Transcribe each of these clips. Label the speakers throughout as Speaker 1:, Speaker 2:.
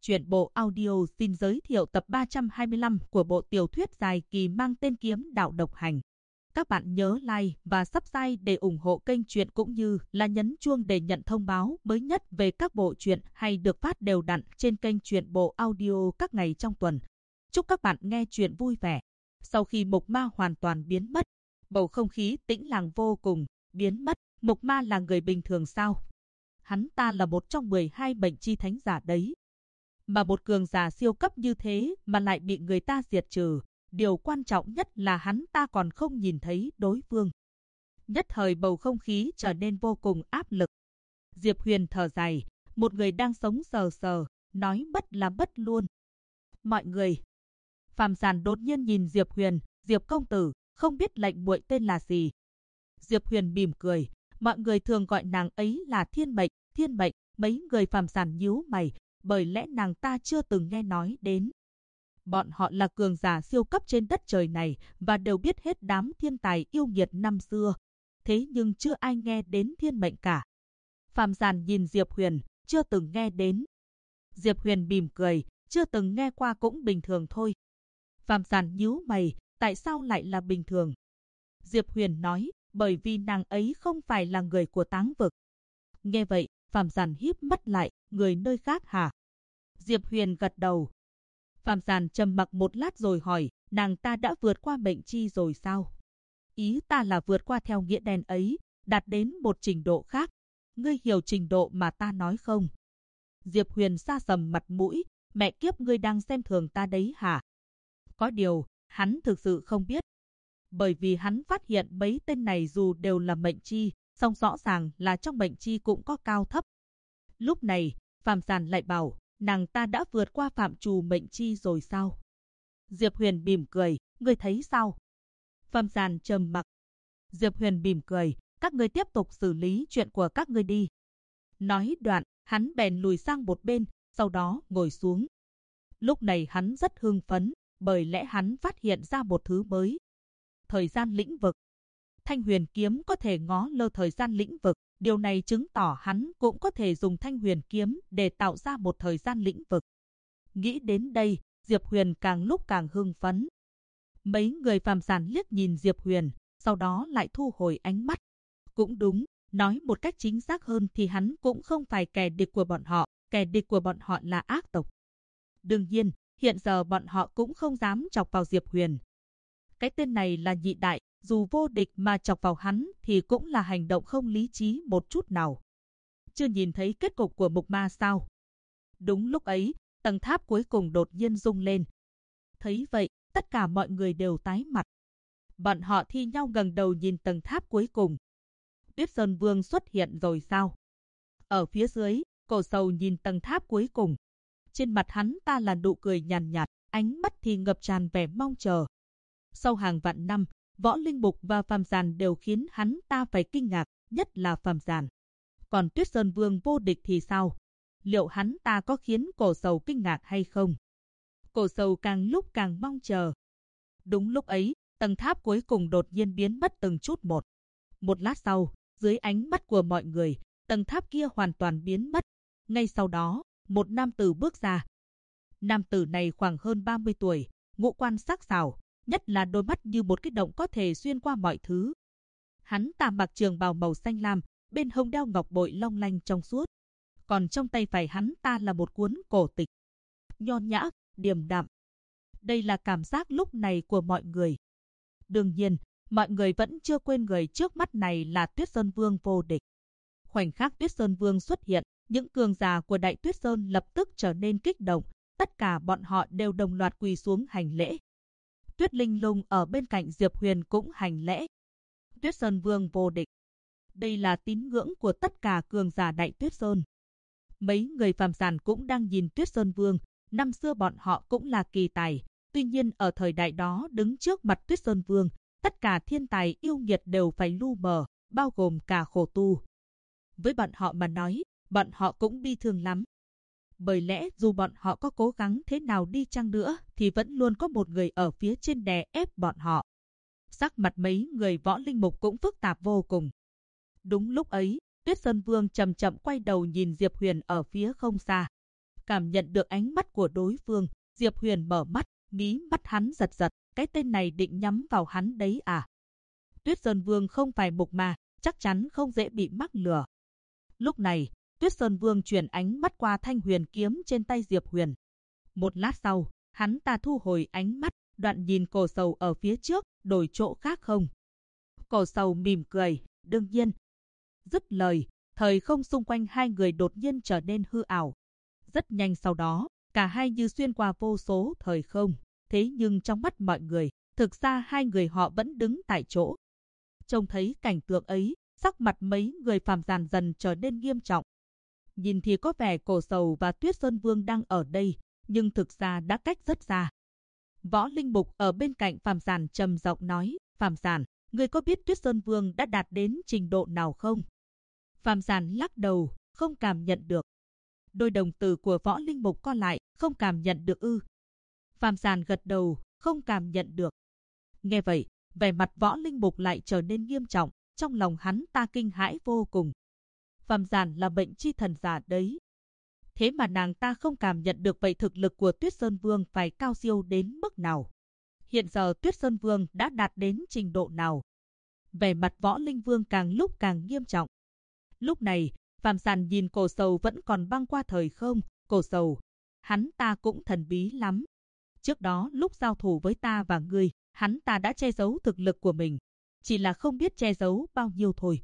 Speaker 1: Truyện bộ audio xin giới thiệu tập 325 của bộ tiểu thuyết dài kỳ mang tên Kiếm Đạo Độc Hành. Các bạn nhớ like và subscribe để ủng hộ kênh truyện cũng như là nhấn chuông để nhận thông báo mới nhất về các bộ truyện hay được phát đều đặn trên kênh truyện bộ audio các ngày trong tuần. Chúc các bạn nghe truyện vui vẻ. Sau khi Mộc Ma hoàn toàn biến mất, bầu không khí tĩnh lặng vô cùng. Biến mất, Mộc Ma là người bình thường sao? Hắn ta là một trong 12 mệnh chi thánh giả đấy. Mà một cường giả siêu cấp như thế mà lại bị người ta diệt trừ. Điều quan trọng nhất là hắn ta còn không nhìn thấy đối phương. Nhất thời bầu không khí trở nên vô cùng áp lực. Diệp Huyền thở dài, một người đang sống sờ sờ, nói mất là mất luôn. Mọi người. Phàm Giản đột nhiên nhìn Diệp Huyền, Diệp công tử, không biết lệnh muội tên là gì. Diệp Huyền mỉm cười, mọi người thường gọi nàng ấy là Thiên Mệnh, Thiên Mệnh, mấy người Phàm Giản nhíu mày, bởi lẽ nàng ta chưa từng nghe nói đến. Bọn họ là cường giả siêu cấp trên đất trời này và đều biết hết đám thiên tài yêu nghiệt năm xưa. Thế nhưng chưa ai nghe đến Thiên Mệnh cả. Phàm Giản nhìn Diệp Huyền, chưa từng nghe đến. Diệp Huyền mỉm cười, chưa từng nghe qua cũng bình thường thôi. Phàm Giản nhíu mày, tại sao lại là bình thường? Diệp Huyền nói, bởi vì nàng ấy không phải là người của Táng vực. Nghe vậy, Phàm Giản híp mắt lại, người nơi khác hả? Diệp Huyền gật đầu. Phàm Giản trầm mặc một lát rồi hỏi, nàng ta đã vượt qua mệnh chi rồi sao? Ý ta là vượt qua theo nghĩa đen ấy, đạt đến một trình độ khác. Ngươi hiểu trình độ mà ta nói không? Diệp Huyền sa sầm mặt mũi, mẹ kiếp, ngươi đang xem thường ta đấy hả? Có điều, hắn thực sự không biết. Bởi vì hắn phát hiện mấy tên này dù đều là mệnh chi, song rõ ràng là trong mệnh chi cũng có cao thấp. Lúc này, Phàm Giản lại bảo, nàng ta đã vượt qua phạm trù mệnh chi rồi sao? Diệp Huyền mỉm cười, ngươi thấy sao? Phàm Giản trầm mặc. Diệp Huyền mỉm cười, các ngươi tiếp tục xử lý chuyện của các ngươi đi. Nói đoạn, hắn bèn lùi sang một bên, sau đó ngồi xuống. Lúc này hắn rất hưng phấn, bởi lẽ hắn phát hiện ra một thứ mới. Thời gian lĩnh vực. Thanh huyền kiếm có thể ngó lơ thời gian lĩnh vực. Điều này chứng tỏ hắn cũng có thể dùng thanh huyền kiếm để tạo ra một thời gian lĩnh vực. Nghĩ đến đây, Diệp Huyền càng lúc càng hưng phấn. Mấy người Phàm Giản liếc nhìn Diệp Huyền, sau đó lại thu hồi ánh mắt. Cũng đúng, nói một cách chính xác hơn thì hắn cũng không phải kẻ địch của bọn họ, kẻ địch của bọn họ là ác tộc. Đương nhiên, hiện giờ bọn họ cũng không dám chọc vào Diệp Huyền. Cái tên này là nhị đại, dù vô địch mà chọc vào hắn thì cũng là hành động không lý trí một chút nào. Chưa nhìn thấy kết cục của Mộc Ma sao? Đúng lúc ấy, tầng tháp cuối cùng đột nhiên rung lên. Thấy vậy, tất cả mọi người đều tái mặt. Bọn họ thi nhau ngẩng đầu nhìn tầng tháp cuối cùng. Tuyết Sơn Vương xuất hiện rồi sao? Ở phía dưới, Cổ Sầu nhìn tầng tháp cuối cùng. Trên mặt hắn ta là nụ cười nhàn nhạt, ánh mắt thì ngập tràn vẻ mong chờ. Sau hàng vạn năm, Võ Linh Mục và Phàm Giản đều khiến hắn ta phải kinh ngạc, nhất là Phàm Giản. Còn Tuyết Sơn Vương vô địch thì sao? Liệu hắn ta có khiến Cổ Sầu kinh ngạc hay không? Cổ Sầu càng lúc càng mong chờ. Đúng lúc ấy, tầng tháp cuối cùng đột nhiên biến mất từng chút một. Một lát sau, dưới ánh mắt của mọi người, tầng tháp kia hoàn toàn biến mất. Ngay sau đó, một nam tử bước ra. Nam tử này khoảng hơn 30 tuổi, ngũ quan sắc sảo, nhất là đôi mắt như một cái động có thể xuyên qua mọi thứ. Hắn ta mặc trường bào màu xanh lam, bên hông đeo ngọc bội long lanh trong suốt. Còn trong tay phải hắn ta là một cuốn cổ tịch. Nho nhã, điềm đạm. Đây là cảm giác lúc này của mọi người. Đương nhiên, mọi người vẫn chưa quên người trước mắt này là Tuyết Sơn Vương vô địch. Khoảnh khắc Tuyết Sơn Vương xuất hiện, những cường giả của Đại Tuyết Sơn lập tức trở nên kích động. Tất cả bọn họ đều đồng loạt quỳ xuống hành lễ. Tuyết Linh Lung ở bên cạnh Diệp Huyền cũng hành lễ. Tuyết Sơn Vương vô địch. Đây là tín ngưỡng của tất cả cường giả Đại Tuyết Sơn. Mấy người Phàm Giản cũng đang nhìn Tuyết Sơn Vương. Năm xưa bọn họ cũng là kỳ tài. Tuy nhiên ở thời đại đó đứng trước mặt Tuyết Sơn Vương, tất cả thiên tài yêu nghiệt đều phải lu mờ, bao gồm cả khổ tu. Với bọn họ mà nói, bọn họ cũng bi thương lắm. Bởi lẽ dù bọn họ có cố gắng thế nào đi chăng nữa thì vẫn luôn có một người ở phía trên đè ép bọn họ. Sắc mặt mấy người Võ Linh Mục cũng phức tạp vô cùng. Đúng lúc ấy, Tuyết Sơn Vương chậm chậm quay đầu nhìn Diệp Huyền ở phía không xa. Cảm nhận được ánh mắt của đối phương, Diệp Huyền mở mắt, mí mắt hắn giật giật, cái tên này định nhắm vào hắn đấy à? Tuyết Sơn Vương không phải mục ma, chắc chắn không dễ bị mắc lừa. Lúc này, Tuyết Sơn Vương chuyển ánh mắt qua thanh huyền kiếm trên tay Diệp Huyền. Một lát sau, hắn ta thu hồi ánh mắt, đoạn nhìn Cổ Sầu ở phía trước, đổi chỗ khác không? Cổ Sầu mỉm cười, đương nhiên. Dứt lời, thời không xung quanh hai người đột nhiên trở nên hư ảo. Rất nhanh sau đó, cả hai như xuyên qua vô số thời không. Thế nhưng trong mắt mọi người, thực ra hai người họ vẫn đứng tại chỗ. Trông thấy cảnh tượng ấy, sắc mặt mấy người phàm dàn dần trở nên nghiêm trọng. Nhìn thì có vẻ Cổ Sầu và Tuyết Sơn Vương đang ở đây, nhưng thực ra đã cách rất xa. Võ Linh Mục ở bên cạnh phàm dàn trầm giọng nói, phàm dàn, ngươi có biết Tuyết Sơn Vương đã đạt đến trình độ nào không? Phàm dàn lắc đầu, không cảm nhận được. Đôi đồng tử của Võ Linh Mục co lại, không cảm nhận được ư? Phàm dàn gật đầu, không cảm nhận được. Nghe vậy, vẻ mặt Võ Linh Mục lại trở nên nghiêm trọng, trong lòng hắn ta kinh hãi vô cùng. Phàm dàn là bệnh chi thần giả đấy. Thế mà nàng ta không cảm nhận được vậy thực lực của Tuyết Sơn Vương phải cao siêu đến mức nào. Hiện giờ Tuyết Sơn Vương đã đạt đến trình độ nào? Vẻ mặt Võ Linh Vương càng lúc càng nghiêm trọng. Lúc này, phàm dàn nhìn Cổ Sầu vẫn còn băng qua thời không. Cổ Sầu, hắn ta cũng thần bí lắm. Trước đó lúc giao thủ với ta và ngươi, hắn ta đã che giấu thực lực của mình. Chỉ là không biết che giấu bao nhiêu thôi.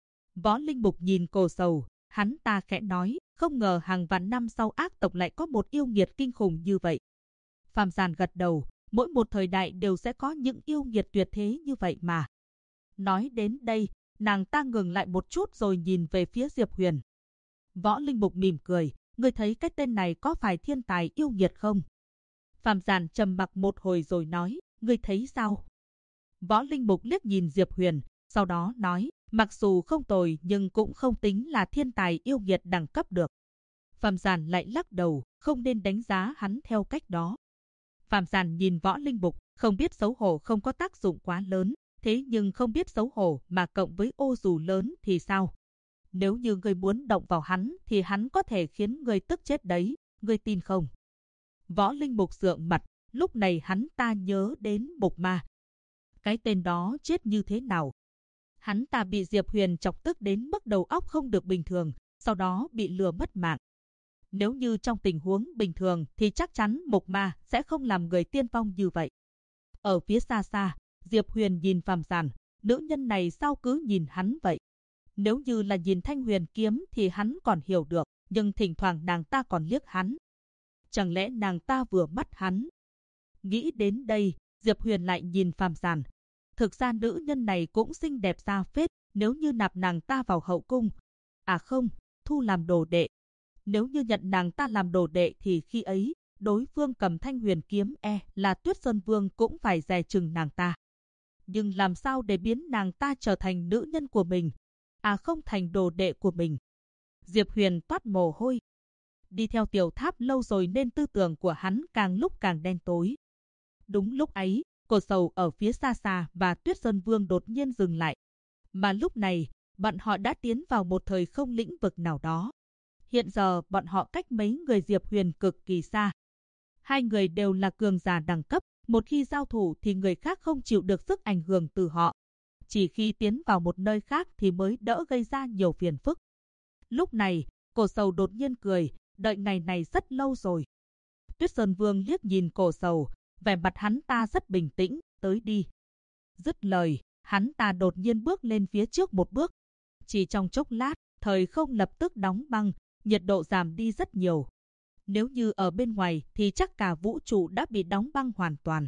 Speaker 1: Võ Linh Mục nhìn Cổ Sầu, hắn ta khẽ nói, không ngờ hàng vạn năm sau ác tộc lại có một yêu nghiệt kinh khủng như vậy. Phàm dàn gật đầu, mỗi một thời đại đều sẽ có những yêu nghiệt tuyệt thế như vậy mà. Nói đến đây, nàng ta ngừng lại một chút rồi nhìn về phía Diệp Huyền. Võ Linh Mục mỉm cười, ngươi thấy cái tên này có phải thiên tài yêu nghiệt không? Phàm dàn trầm mặc một hồi rồi nói, ngươi thấy sao? Võ Linh Mục liếc nhìn Diệp Huyền, sau đó nói, mặc dù không tồi nhưng cũng không tính là thiên tài yêu nghiệt đẳng cấp được. Phàm dàn lại lắc đầu, không nên đánh giá hắn theo cách đó. Phàm dàn nhìn Võ Linh Mục, không biết xấu hổ không có tác dụng quá lớn, thế nhưng không biết xấu hổ mà cộng với ô dù lớn thì sao? Nếu như ngươi muốn động vào hắn thì hắn có thể khiến ngươi tức chết đấy, ngươi tin không? Võ Linh Mục sượng mặt, lúc này hắn ta nhớ đến Mục Ma. Cái tên đó chết như thế nào? Hắn ta bị Diệp Huyền chọc tức đến mức đầu óc không được bình thường, sau đó bị lừa mất mạng. Nếu như trong tình huống bình thường thì chắc chắn Mục Ma sẽ không làm người tiên phong như vậy. Ở phía xa xa, Diệp Huyền nhìn phàm dàn, nữ nhân này sao cứ nhìn hắn vậy? Nếu như là nhìn thanh huyền kiếm thì hắn còn hiểu được, nhưng thỉnh thoảng nàng ta còn liếc hắn. Chẳng lẽ nàng ta vừa mắt hắn? Nghĩ đến đây, Diệp Huyền lại nhìn phàm dàn. Thực ra nữ nhân này cũng xinh đẹp ra phết, nếu như nạp nàng ta vào hậu cung. À không, thu làm đồ đệ. Nếu như nhận nàng ta làm đồ đệ thì khi ấy, đối phương cầm thanh huyền kiếm là Tuyết Sơn Vương cũng phải dè chừng nàng ta. Nhưng làm sao để biến nàng ta trở thành nữ nhân của mình? À không thành đồ đệ của mình. Diệp Huyền toát mồ hôi. Đi theo Tiểu Tháp lâu rồi nên tư tưởng của hắn càng lúc càng đen tối. Đúng lúc ấy, Cổ Sầu ở phía xa xa và Tuyết Sơn Vương đột nhiên dừng lại. Mà lúc này, bọn họ đã tiến vào một thời không lĩnh vực nào đó. Hiện giờ bọn họ cách mấy người Diệp Huyền cực kỳ xa. Hai người đều là cường giả đẳng cấp, một khi giao thủ thì người khác không chịu được sức ảnh hưởng từ họ. Chỉ khi tiến vào một nơi khác thì mới đỡ gây ra nhiều phiền phức. Lúc này, Cổ Sầu đột nhiên cười, đợi ngày này rất lâu rồi. Tuyết Sơn Vương liếc nhìn Cổ Sầu, vẻ mặt hắn ta rất bình tĩnh, tới đi. Dứt lời, hắn ta đột nhiên bước lên phía trước một bước. Chỉ trong chốc lát, thời không lập tức đóng băng, nhiệt độ giảm đi rất nhiều. Nếu như ở bên ngoài thì chắc cả vũ trụ đã bị đóng băng hoàn toàn.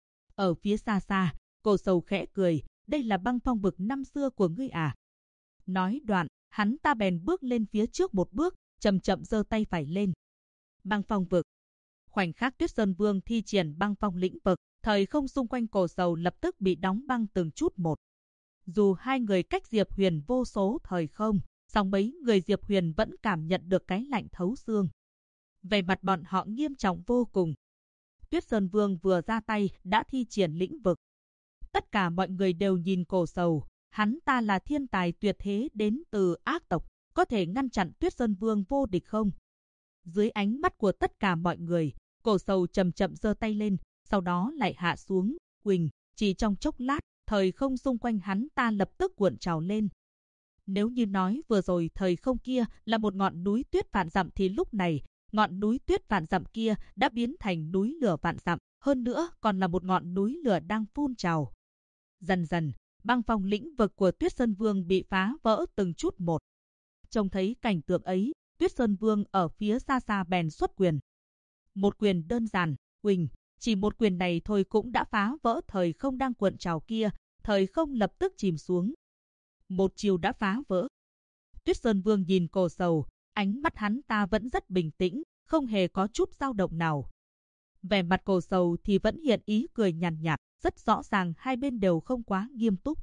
Speaker 1: Ở phía xa xa, Cổ Sầu khẽ cười, đây là băng phong vực năm xưa của ngươi à? Nói đoạn, hắn ta bèn bước lên phía trước một bước, chậm chậm giơ tay phải lên. Băng phong vực. Khoảnh khắc Tuyết Sơn Vương thi triển băng phong lĩnh vực, thời không xung quanh Cổ Sầu lập tức bị đóng băng từng chút một. Dù hai người cách Diệp Huyền vô số thời không, song mấy người Diệp Huyền vẫn cảm nhận được cái lạnh thấu xương. Về mặt bọn họ nghiêm trọng vô cùng. Tuyết Sơn Vương vừa ra tay đã thi triển lĩnh vực. Tất cả mọi người đều nhìn Cổ Sầu, hắn ta là thiên tài tuyệt thế đến từ ác tộc, có thể ngăn chặn Tuyết Sơn Vương vô địch không? Dưới ánh mắt của tất cả mọi người, Cổ Sầu chậm chậm giơ tay lên, sau đó lại hạ xuống. Quỳnh, chỉ trong chốc lát, thời không xung quanh hắn ta lập tức cuộn trào lên. Nếu như nói vừa rồi thời không kia là một ngọn núi tuyết vạn dặm thì lúc này, ngọn núi tuyết vạn dặm kia đã biến thành núi lửa vạn dặm, hơn nữa còn là một ngọn núi lửa đang phun trào. Dần dần, băng phong lĩnh vực của Tuyết Sơn Vương bị phá vỡ từng chút một. Trông thấy cảnh tượng ấy, Tuyết Sơn Vương ở phía xa xa bèn xuất quyền. Một quyền đơn giản, Quỳnh, chỉ một quyền này thôi cũng đã phá vỡ thời không đang cuộn trào kia, thời không lập tức chìm xuống. Một chiều đã phá vỡ. Tuyết Sơn Vương nhìn Cổ Sầu, ánh mắt hắn ta vẫn rất bình tĩnh, không hề có chút dao động nào. Vẻ mặt Cổ Sầu thì vẫn hiện ý cười nhàn nhạt, rất rõ ràng hai bên đều không quá nghiêm túc.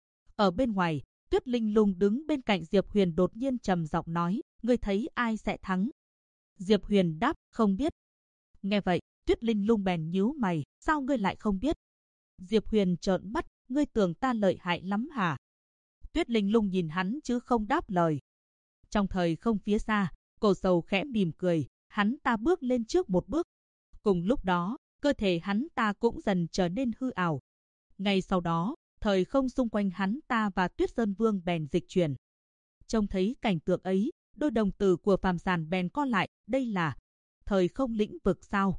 Speaker 1: Ở bên ngoài, Tuyết Linh Lung đứng bên cạnh Diệp Huyền đột nhiên trầm giọng nói, ngươi thấy ai sẽ thắng? Diệp Huyền đáp, không biết. Nghe vậy, Tuyết Linh Lung bèn nhíu mày, sao ngươi lại không biết? Diệp Huyền trợn mắt, ngươi tưởng ta lợi hại lắm hả? Tuyết Linh Lung nhìn hắn chứ không đáp lời. Trong thời không phía xa, Cổ Sầu khẽ mỉm cười, hắn ta bước lên trước một bước. Cùng lúc đó, cơ thể hắn ta cũng dần trở nên hư ảo. Ngay sau đó, thời không xung quanh hắn ta và Tuyết Sơn Vương bèn dịch chuyển. Trông thấy cảnh tượng ấy, đôi đồng tử của Phàm Sàn bèn co lại, đây là thời không lĩnh vực sao?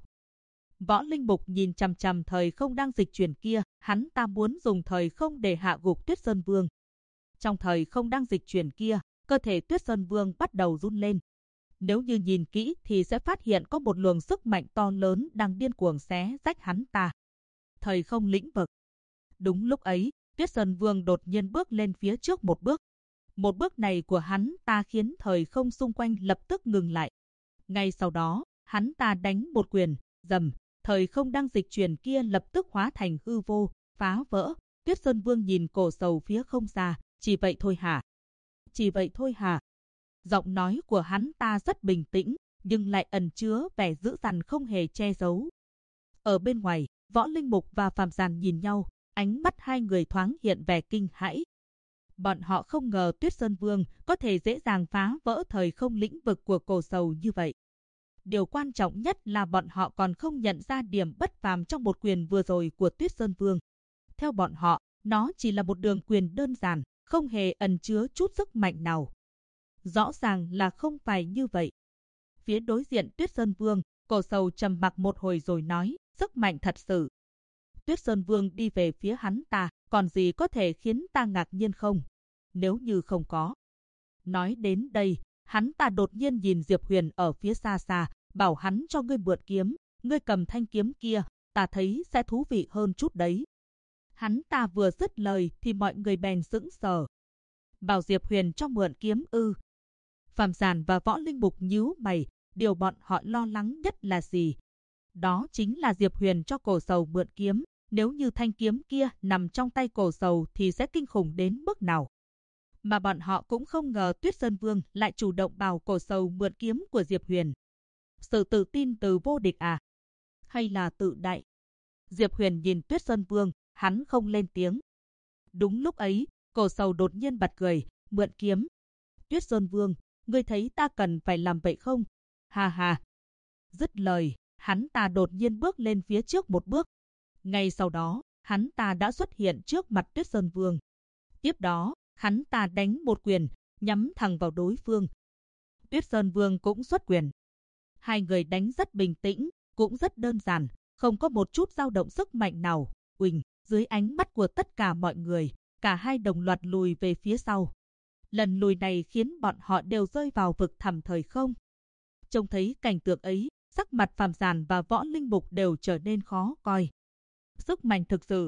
Speaker 1: Võ Linh Mục nhìn chằm chằm thời không đang dịch chuyển kia, hắn ta muốn dùng thời không để hạ gục Tuyết Sơn Vương. Trong thời không đang dịch chuyển kia, cơ thể Tuyết Sơn Vương bắt đầu run lên. Nếu như nhìn kỹ thì sẽ phát hiện có một luồng sức mạnh to lớn đang điên cuồng xé rách hắn ta. Thời không lĩnh vực. Đúng lúc ấy, Tuyết Sơn Vương đột nhiên bước lên phía trước một bước. Một bước này của hắn ta khiến thời không xung quanh lập tức ngừng lại. Ngay sau đó, hắn ta đánh một quyền, rầm, thời không đang dịch chuyển kia lập tức hóa thành hư vô, phá vỡ. Tuyết Sơn Vương nhìn Cổ Sầu phía không xa, chỉ vậy thôi hả? Chỉ vậy thôi hả? Giọng nói của hắn ta rất bình tĩnh, nhưng lại ẩn chứa vẻ dữ dằn không hề che giấu. Ở bên ngoài, Võ Linh Mục và Phàm Sàn nhìn nhau, ánh mắt hai người thoáng hiện vẻ kinh hãi. Bọn họ không ngờ Tuyết Sơn Vương có thể dễ dàng phá vỡ thời không lĩnh vực của Cổ Sầu như vậy. Điều quan trọng nhất là bọn họ còn không nhận ra điểm bất phàm trong một quyền vừa rồi của Tuyết Sơn Vương. Theo bọn họ, nó chỉ là một đường quyền đơn giản, không hề ẩn chứa chút sức mạnh nào. Rõ ràng là không phải như vậy. Phía đối diện Tuyết Sơn Vương, Cổ Sầu trầm mặc một hồi rồi nói, sức mạnh thật sự. Tuyết Sơn Vương đi về phía hắn ta, còn gì có thể khiến ta ngạc nhiên không? Nếu như không có. Nói đến đây, hắn ta đột nhiên nhìn Diệp Huyền ở phía xa xa, bảo hắn cho ngươi mượn kiếm, ngươi cầm thanh kiếm kia, ta thấy sẽ thú vị hơn chút đấy. Hắn ta vừa dứt lời thì mọi người bèn sững sờ. Bảo Diệp Huyền cho mượn kiếm ư? Phàm Sàn và Võ Linh Mục nhíu mày, điều bọn họ lo lắng nhất là gì? Đó chính là Diệp Huyền cho Cổ Sầu mượn kiếm, nếu như thanh kiếm kia nằm trong tay Cổ Sầu thì sẽ kinh khủng đến mức nào. Mà bọn họ cũng không ngờ Tuyết Sơn Vương lại chủ động bảo Cổ Sầu mượn kiếm của Diệp Huyền. Sự tự tin từ vô địch à? Hay là tự đại? Diệp Huyền nhìn Tuyết Sơn Vương, hắn không lên tiếng. Đúng lúc ấy, Cổ Sầu đột nhiên bật cười, mượn kiếm. Tuyết Sơn Vương, ngươi thấy ta cần phải làm vậy không? Ha ha. Dứt lời, hắn ta đột nhiên bước lên phía trước một bước. Ngay sau đó, hắn ta đã xuất hiện trước mặt Tuyết Sơn Vương. Tiếp đó, hắn ta đánh một quyền, nhắm thẳng vào đối phương. Tuyết Sơn Vương cũng xuất quyền. Hai người đánh rất bình tĩnh, cũng rất đơn giản, không có một chút dao động sức mạnh nào. Uỳnh, dưới ánh mắt của tất cả mọi người, cả hai đồng loạt lùi về phía sau. Lần lùi này khiến bọn họ đều rơi vào vực thẳm thời không. Trông thấy cảnh tượng ấy, sắc mặt Phàm Sàn và Võ Linh Mục đều trở nên khó coi. Sức mạnh thực sự.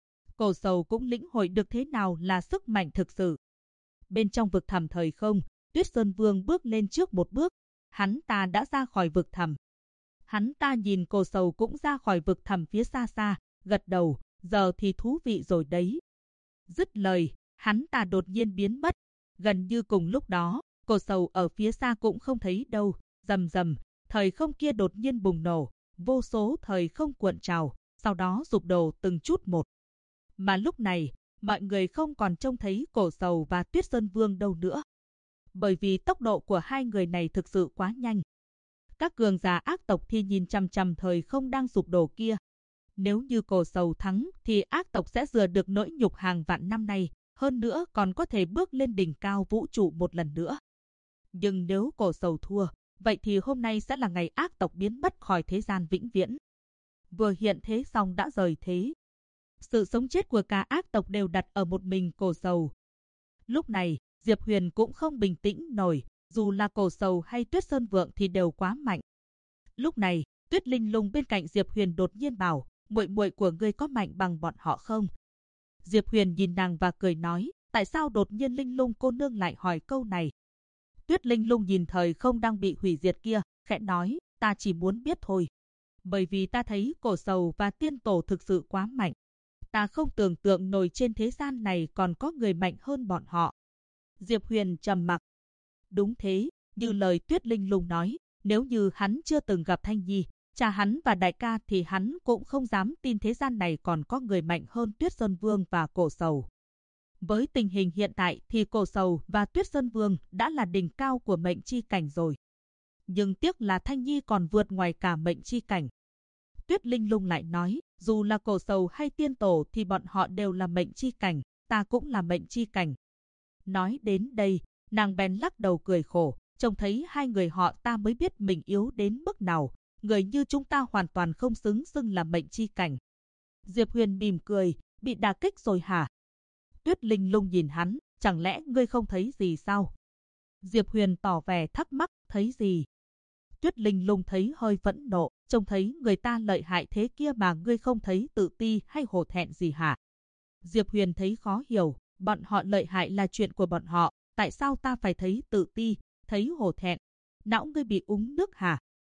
Speaker 1: Cổ Sầu cũng lĩnh hội được thế nào là sức mạnh thực sự. Bên trong vực thẳm thời không, Tuyết Sơn Vương bước lên trước một bước. Hắn ta đã ra khỏi vực thẳm. Hắn ta nhìn Cổ Sầu cũng ra khỏi vực thẳm phía xa xa, gật đầu, giờ thì thú vị rồi đấy. Dứt lời, hắn ta đột nhiên biến mất. Gần như cùng lúc đó, Cổ Sầu ở phía xa cũng không thấy đâu. Rầm rầm, thời không kia đột nhiên bùng nổ, vô số thời không cuộn trào, sau đó sụp đổ từng chút một. Mà lúc này, mọi người không còn trông thấy Cổ Sầu và Tuyết Sơn Vương đâu nữa. Bởi vì tốc độ của hai người này thực sự quá nhanh. Các cường giả ác tộc thì nhìn chằm chằm thời không đang sụp đổ kia. Nếu như Cổ Sầu thắng thì ác tộc sẽ rửa được nỗi nhục hàng vạn năm nay, hơn nữa còn có thể bước lên đỉnh cao vũ trụ một lần nữa. Nhưng nếu Cổ Sầu thua, vậy thì hôm nay sẽ là ngày ác tộc biến mất khỏi thế gian vĩnh viễn. Vừa hiện thế xong đã rời thế. Sự sống chết của cả ác tộc đều đặt ở một mình Cổ Sầu. Lúc này, Diệp Huyền cũng không bình tĩnh nổi, dù là Cổ Sầu hay Tuyết Sơn Vượng thì đều quá mạnh. Lúc này, Tuyết Linh Lung bên cạnh Diệp Huyền đột nhiên bảo, muội muội của ngươi có mạnh bằng bọn họ không? Diệp Huyền nhìn nàng và cười nói, tại sao đột nhiên Linh Lung cô nương lại hỏi câu này? Tuyết Linh Lung nhìn thời không đang bị hủy diệt kia, khẽ nói, ta chỉ muốn biết thôi. Bởi vì ta thấy Cổ Sầu và Tiên Tổ thực sự quá mạnh. Ta không tưởng tượng nổi trên thế gian này còn có người mạnh hơn bọn họ. Diệp Huyền trầm mặc. Đúng thế, như lời Tuyết Linh Lung nói, nếu như hắn chưa từng gặp Thanh Nhi, cha hắn và đại ca thì hắn cũng không dám tin thế gian này còn có người mạnh hơn Tuyết Sơn Vương và Cổ Sầu. Với tình hình hiện tại thì Cổ Sầu và Tuyết Sơn Vương đã là đỉnh cao của mệnh chi cảnh rồi. Nhưng tiếc là Thanh Nhi còn vượt ngoài cả mệnh chi cảnh. Tuyết Linh Lung lại nói, dù là Cổ Sầu hay Tiên Tổ thì bọn họ đều là mệnh chi cảnh, ta cũng là mệnh chi cảnh. Nói đến đây, nàng bèn lắc đầu cười khổ, trông thấy hai người họ ta mới biết mình yếu đến mức nào, người như chúng ta hoàn toàn không xứng xưng là mệnh chi cảnh. Diệp Huyền mỉm cười, bị đả kích rồi hả? Tuyết Linh Lung nhìn hắn, chẳng lẽ ngươi không thấy gì sao? Diệp Huyền tỏ vẻ thắc mắc, thấy gì? Tuyết Linh Lung thấy hơi phẫn nộ, trông thấy người ta lợi hại thế kia mà ngươi không thấy tự ti hay hổ thẹn gì hả? Diệp Huyền thấy khó hiểu, bọn họ lợi hại là chuyện của bọn họ, tại sao ta phải thấy tự ti, thấy hổ thẹn? Não ngươi bị uống nước hả?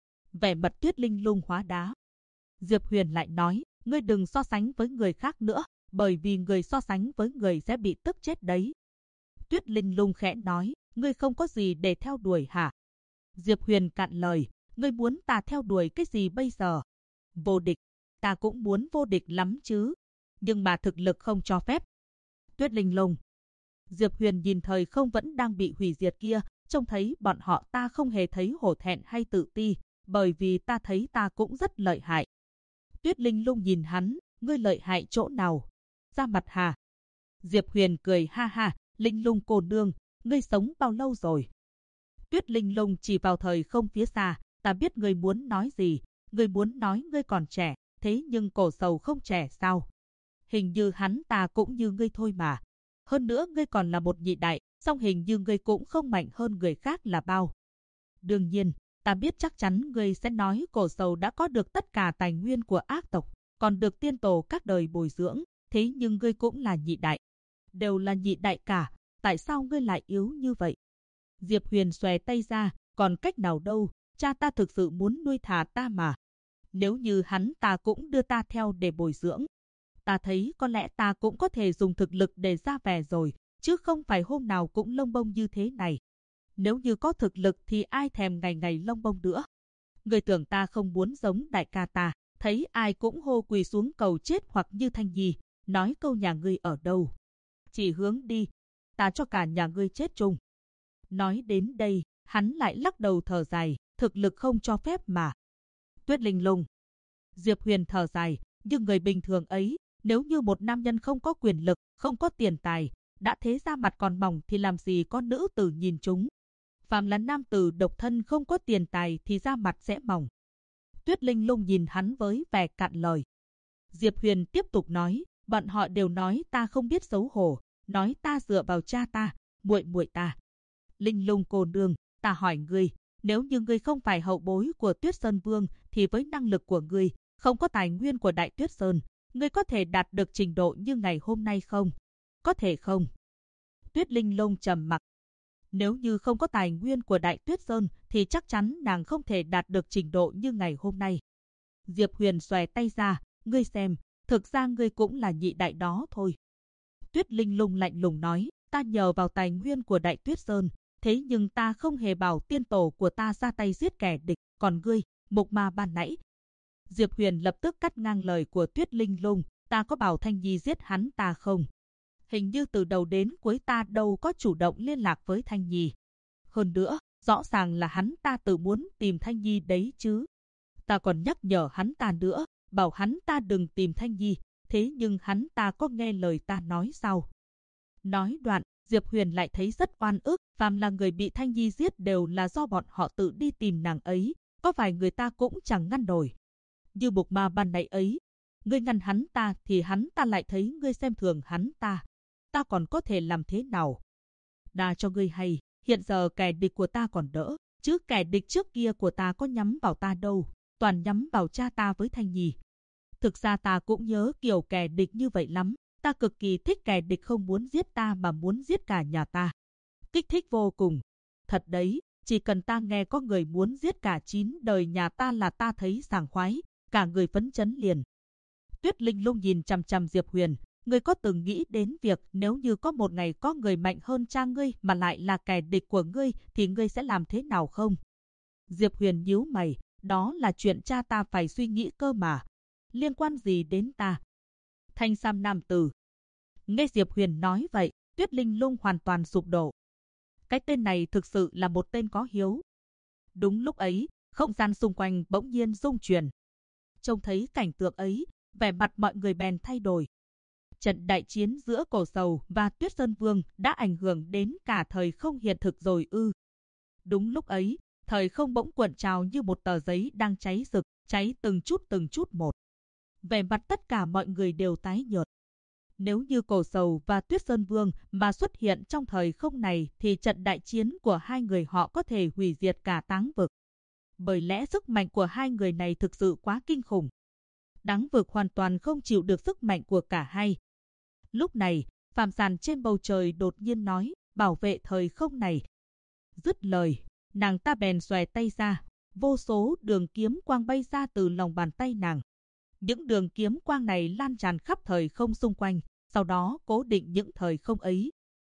Speaker 1: Vẻ mặt Tuyết Linh Lung hóa đá. Diệp Huyền lại nói, ngươi đừng so sánh với người khác nữa, bởi vì người so sánh với người sẽ bị tức chết đấy. Tuyết Linh Lung khẽ nói, ngươi không có gì để theo đuổi hả? Diệp Huyền cạn lời, ngươi muốn ta theo đuổi cái gì bây giờ? Vô địch, ta cũng muốn vô địch lắm chứ, nhưng mà thực lực không cho phép. Tuyết Linh Lung. Diệp Huyền nhìn thời không vẫn đang bị hủy diệt kia, trông thấy bọn họ ta không hề thấy hổ thẹn hay tự ti, bởi vì ta thấy ta cũng rất lợi hại. Tuyết Linh Lung nhìn hắn, ngươi lợi hại chỗ nào? Ra mặt hả? Diệp Huyền cười ha ha, Linh Lung cô nương, ngươi sống bao lâu rồi? Tuyết Linh Lung chỉ vào thời không phía xa, ta biết ngươi muốn nói gì, ngươi muốn nói ngươi còn trẻ, thế nhưng Cổ Sầu không trẻ sao? Hình như hắn ta cũng như ngươi thôi mà. Hơn nữa ngươi còn là một nhị đại, song hình như ngươi cũng không mạnh hơn người khác là bao. Đương nhiên, ta biết chắc chắn ngươi sẽ nói Cổ Sầu đã có được tất cả tài nguyên của ác tộc, còn được Tiên Tổ các đời bồi dưỡng, thế nhưng ngươi cũng là nhị đại. Đều là nhị đại cả, tại sao ngươi lại yếu như vậy? Diệp Huyền xòe tay ra, còn cách nào đâu, cha ta thực sự muốn nuôi thả ta mà. Nếu như hắn ta cũng đưa ta theo để bồi dưỡng, ta thấy có lẽ ta cũng có thể dùng thực lực để ra vẻ rồi, chứ không phải hôm nào cũng lông bông như thế này. Nếu như có thực lực thì ai thèm ngày ngày lông bông nữa. Người tưởng ta không muốn giống đại ca ta, thấy ai cũng hô quỳ xuống cầu chết hoặc như Thanh Nhi, nói câu nhà ngươi ở đâu. Chỉ hướng đi, ta cho cả nhà ngươi chết chung. Nói đến đây, hắn lại lắc đầu thở dài, thực lực không cho phép mà. Tuyết Linh Lung. Diệp Huyền thở dài, nhưng người bình thường ấy, nếu như một nam nhân không có quyền lực, không có tiền tài, đã thế da mặt còn mỏng thì làm gì có nữ tử nhìn chúng. Phàm là nam tử độc thân không có tiền tài thì da mặt sẽ mỏng. Tuyết Linh Lung nhìn hắn với vẻ cạn lời. Diệp Huyền tiếp tục nói, bọn họ đều nói ta không biết xấu hổ, nói ta dựa vào cha ta, muội muội ta. Linh Lung cô nương, ta hỏi ngươi, nếu như ngươi không phải hậu bối của Tuyết Sơn Vương thì với năng lực của ngươi, không có tài nguyên của Đại Tuyết Sơn, ngươi có thể đạt được trình độ như ngày hôm nay không? Có thể không? Tuyết Linh Lung trầm mặc. Nếu như không có tài nguyên của Đại Tuyết Sơn thì chắc chắn nàng không thể đạt được trình độ như ngày hôm nay. Diệp Huyền xòe tay ra, ngươi xem, thực ra ngươi cũng là nhị đại đó thôi. Tuyết Linh Lung lạnh lùng nói, ta nhờ vào tài nguyên của Đại Tuyết Sơn, thế nhưng ta không hề bảo Tiên Tổ của ta ra tay giết kẻ địch, còn ngươi, Mộc Ma ban nãy. Diệp Huyền lập tức cắt ngang lời của Tuyết Linh Lung, ta có bảo Thanh Nhi giết hắn ta không? Hình như từ đầu đến cuối ta đâu có chủ động liên lạc với Thanh Nhi. Hơn nữa, Rõ ràng là hắn ta tự muốn tìm Thanh Nhi đấy chứ. Ta còn nhắc nhở hắn ta nữa, bảo hắn ta đừng tìm Thanh Nhi, thế nhưng hắn ta có nghe lời ta nói sao? Nói đoạn, Diệp Huyền lại thấy rất oan ức, phàm là người bị Thanh Nhi giết đều là do bọn họ tự đi tìm nàng ấy, có phải người ta cũng chẳng ngăn nổi. Như Bục Ma ban nãy ấy, ngươi ngăn hắn ta thì hắn ta lại thấy ngươi xem thường hắn ta. Ta còn có thể làm thế nào? Đa cho ngươi hay, hiện giờ kẻ địch của ta còn đỡ, chứ kẻ địch trước kia của ta có nhắm vào ta đâu, toàn nhắm vào cha ta với Thanh Nhi. Thực ra ta cũng nhớ kiểu kẻ địch như vậy lắm, ta cực kỳ thích kẻ địch không muốn giết ta mà muốn giết cả nhà ta. Kích thích vô cùng. Thật đấy, chỉ cần ta nghe có người muốn giết cả 9 đời nhà ta là ta thấy sảng khoái, cả người phấn chấn liền. Tuyết Linh Lung nhìn chằm chằm Diệp Huyền, ngươi có từng nghĩ đến việc nếu như có một ngày có người mạnh hơn cha ngươi mà lại là kẻ địch của ngươi thì ngươi sẽ làm thế nào không? Diệp Huyền nhíu mày, đó là chuyện cha ta phải suy nghĩ cơ mà. Liên quan gì đến ta? Thanh sam nam tử. Nghe Diệp Huyền nói vậy, Tuyết Linh Lung hoàn toàn sụp đổ. Cái tên này thực sự là một tên có hiếu. Đúng lúc ấy, không gian xung quanh bỗng nhiên rung chuyển. Trông thấy cảnh tượng ấy, vẻ mặt mọi người bèn thay đổi. Trận đại chiến giữa Cổ Sầu và Tuyết Sơn Vương đã ảnh hưởng đến cả thời không hiện thực rồi ư? Đúng lúc ấy, thời không bỗng cuộn trào như một tờ giấy đang cháy rực, cháy từng chút một. Vẻ mặt tất cả mọi người đều tái nhợt. Nếu như Cổ Sầu và Tuyết Sơn Vương mà xuất hiện trong thời không này thì trận đại chiến của hai người họ có thể hủy diệt cả Táng Vực. Bởi lẽ sức mạnh của hai người này thực sự quá kinh khủng. Táng Vực hoàn toàn không chịu được sức mạnh của cả hai. Lúc này, phàm sàn trên bầu trời đột nhiên nói, bảo vệ thời không này. Dứt lời, nàng ta bèn xòe tay ra, vô số đường kiếm quang bay ra từ lòng bàn tay nàng. Những đường kiếm quang này lan tràn khắp thời không xung quanh, sau đó cố định những thời không ấy.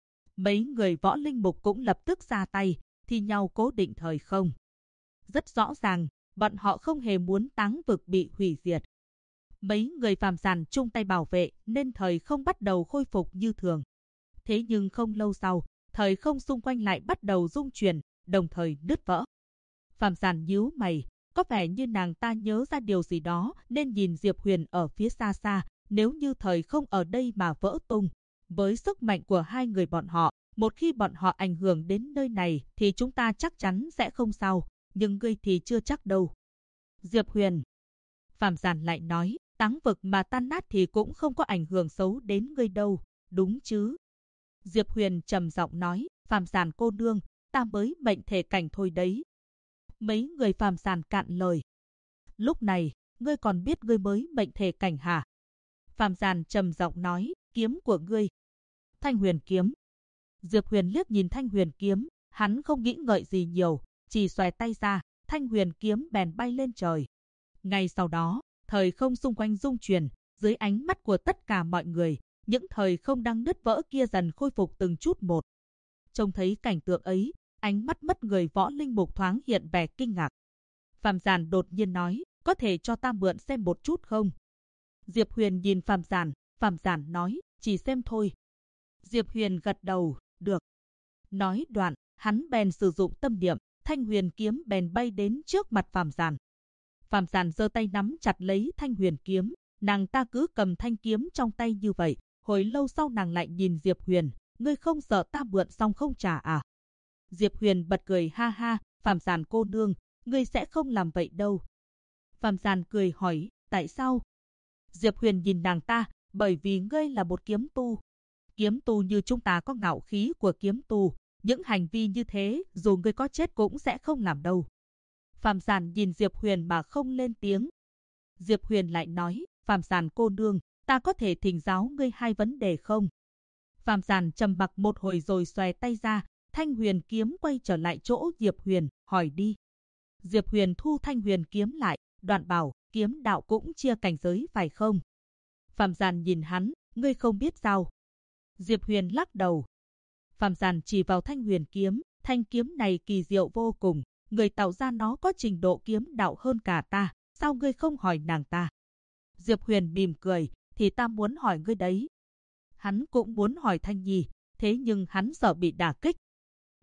Speaker 1: Mấy người võ linh mục cũng lập tức ra tay, thi nhau cố định thời không. Rất rõ ràng, bọn họ không hề muốn Táng Vực bị hủy diệt. Mấy người phàm giàn chung tay bảo vệ nên thời không bắt đầu khôi phục như thường. Thế nhưng không lâu sau, thời không xung quanh lại bắt đầu rung chuyển, đồng thời nứt vỡ. Phàm giàn nhíu mày, có vẻ như nàng ta nhớ ra điều gì đó nên nhìn Diệp Huyền ở phía xa xa, nếu như thời không ở đây mà vỡ tung. Với sức mạnh của hai người bọn họ, một khi bọn họ ảnh hưởng đến nơi này thì chúng ta chắc chắn sẽ không sao, nhưng ngươi thì chưa chắc đâu. Diệp Huyền. Phàm giàn lại nói, Táng Vực mà tan nát thì cũng không có ảnh hưởng xấu đến ngươi đâu, đúng chứ? Diệp Huyền trầm giọng nói, phàm giàn cô nương, ta mới mệnh thể cảnh thôi đấy. Mấy người phàm giàn cạn lời. Lúc này, ngươi còn biết ngươi mới mệnh thể cảnh hả? Phàm giàn trầm giọng nói, kiếm của ngươi. Thanh Huyền kiếm. Diệp Huyền liếc nhìn Thanh Huyền kiếm, hắn không nghĩ ngợi gì nhiều, chỉ xòe tay ra, Thanh Huyền kiếm bèn bay lên trời. Ngay sau đó, thời không xung quanh rung chuyển, dưới ánh mắt của tất cả mọi người, những thời không đang nứt vỡ kia dần khôi phục từng chút một. Trông thấy cảnh tượng ấy, ánh mắt mất người võ linh mục thoáng hiện vẻ kinh ngạc. Phàm giàn đột nhiên nói, có thể cho ta mượn xem một chút không? Diệp Huyền nhìn Phàm giàn nói, chỉ xem thôi. Diệp Huyền gật đầu, được. Nói đoạn, hắn bèn sử dụng tâm niệm, Thanh Huyền kiếm bèn bay đến trước mặt Phàm giàn. Phàm giàn giơ tay nắm chặt lấy Thanh Huyền kiếm, nàng ta cứ cầm thanh kiếm trong tay như vậy, hồi lâu sau nàng lại nhìn Diệp Huyền, ngươi không sợ ta mượn xong không trả à? Diệp Huyền bật cười ha ha, Phàm giàn cô nương, ngươi sẽ không làm vậy đâu. Phàm giàn cười hỏi, tại sao? Diệp Huyền nhìn nàng ta, bởi vì ngươi là một kiếm tu. Kiếm tu như chúng ta có ngạo khí của kiếm tu, những hành vi như thế dù ngươi có chết cũng sẽ không làm đâu. Phàm giàn nhìn Diệp Huyền mà không lên tiếng. Diệp Huyền lại nói, Phàm giàn cô nương, ta có thể thỉnh giáo ngươi hai vấn đề không? Phàm giàn trầm mặc một hồi rồi xòe tay ra, Thanh Huyền kiếm quay trở lại chỗ Diệp Huyền, hỏi đi. Diệp Huyền thu Thanh Huyền kiếm lại, đoạn bảo, kiếm đạo cũng chia cảnh giới phải không? Phàm giàn nhìn hắn, ngươi không biết sao? Diệp Huyền lắc đầu. Phàm giàn chỉ vào Thanh Huyền kiếm, thanh kiếm này kỳ diệu vô cùng, người tạo ra nó có trình độ kiếm đạo hơn cả ta, sao ngươi không hỏi nàng ta? Diệp Huyền mỉm cười, thì ta muốn hỏi ngươi đấy. Hắn cũng muốn hỏi Thanh Nhi, thế nhưng hắn sợ bị đả kích.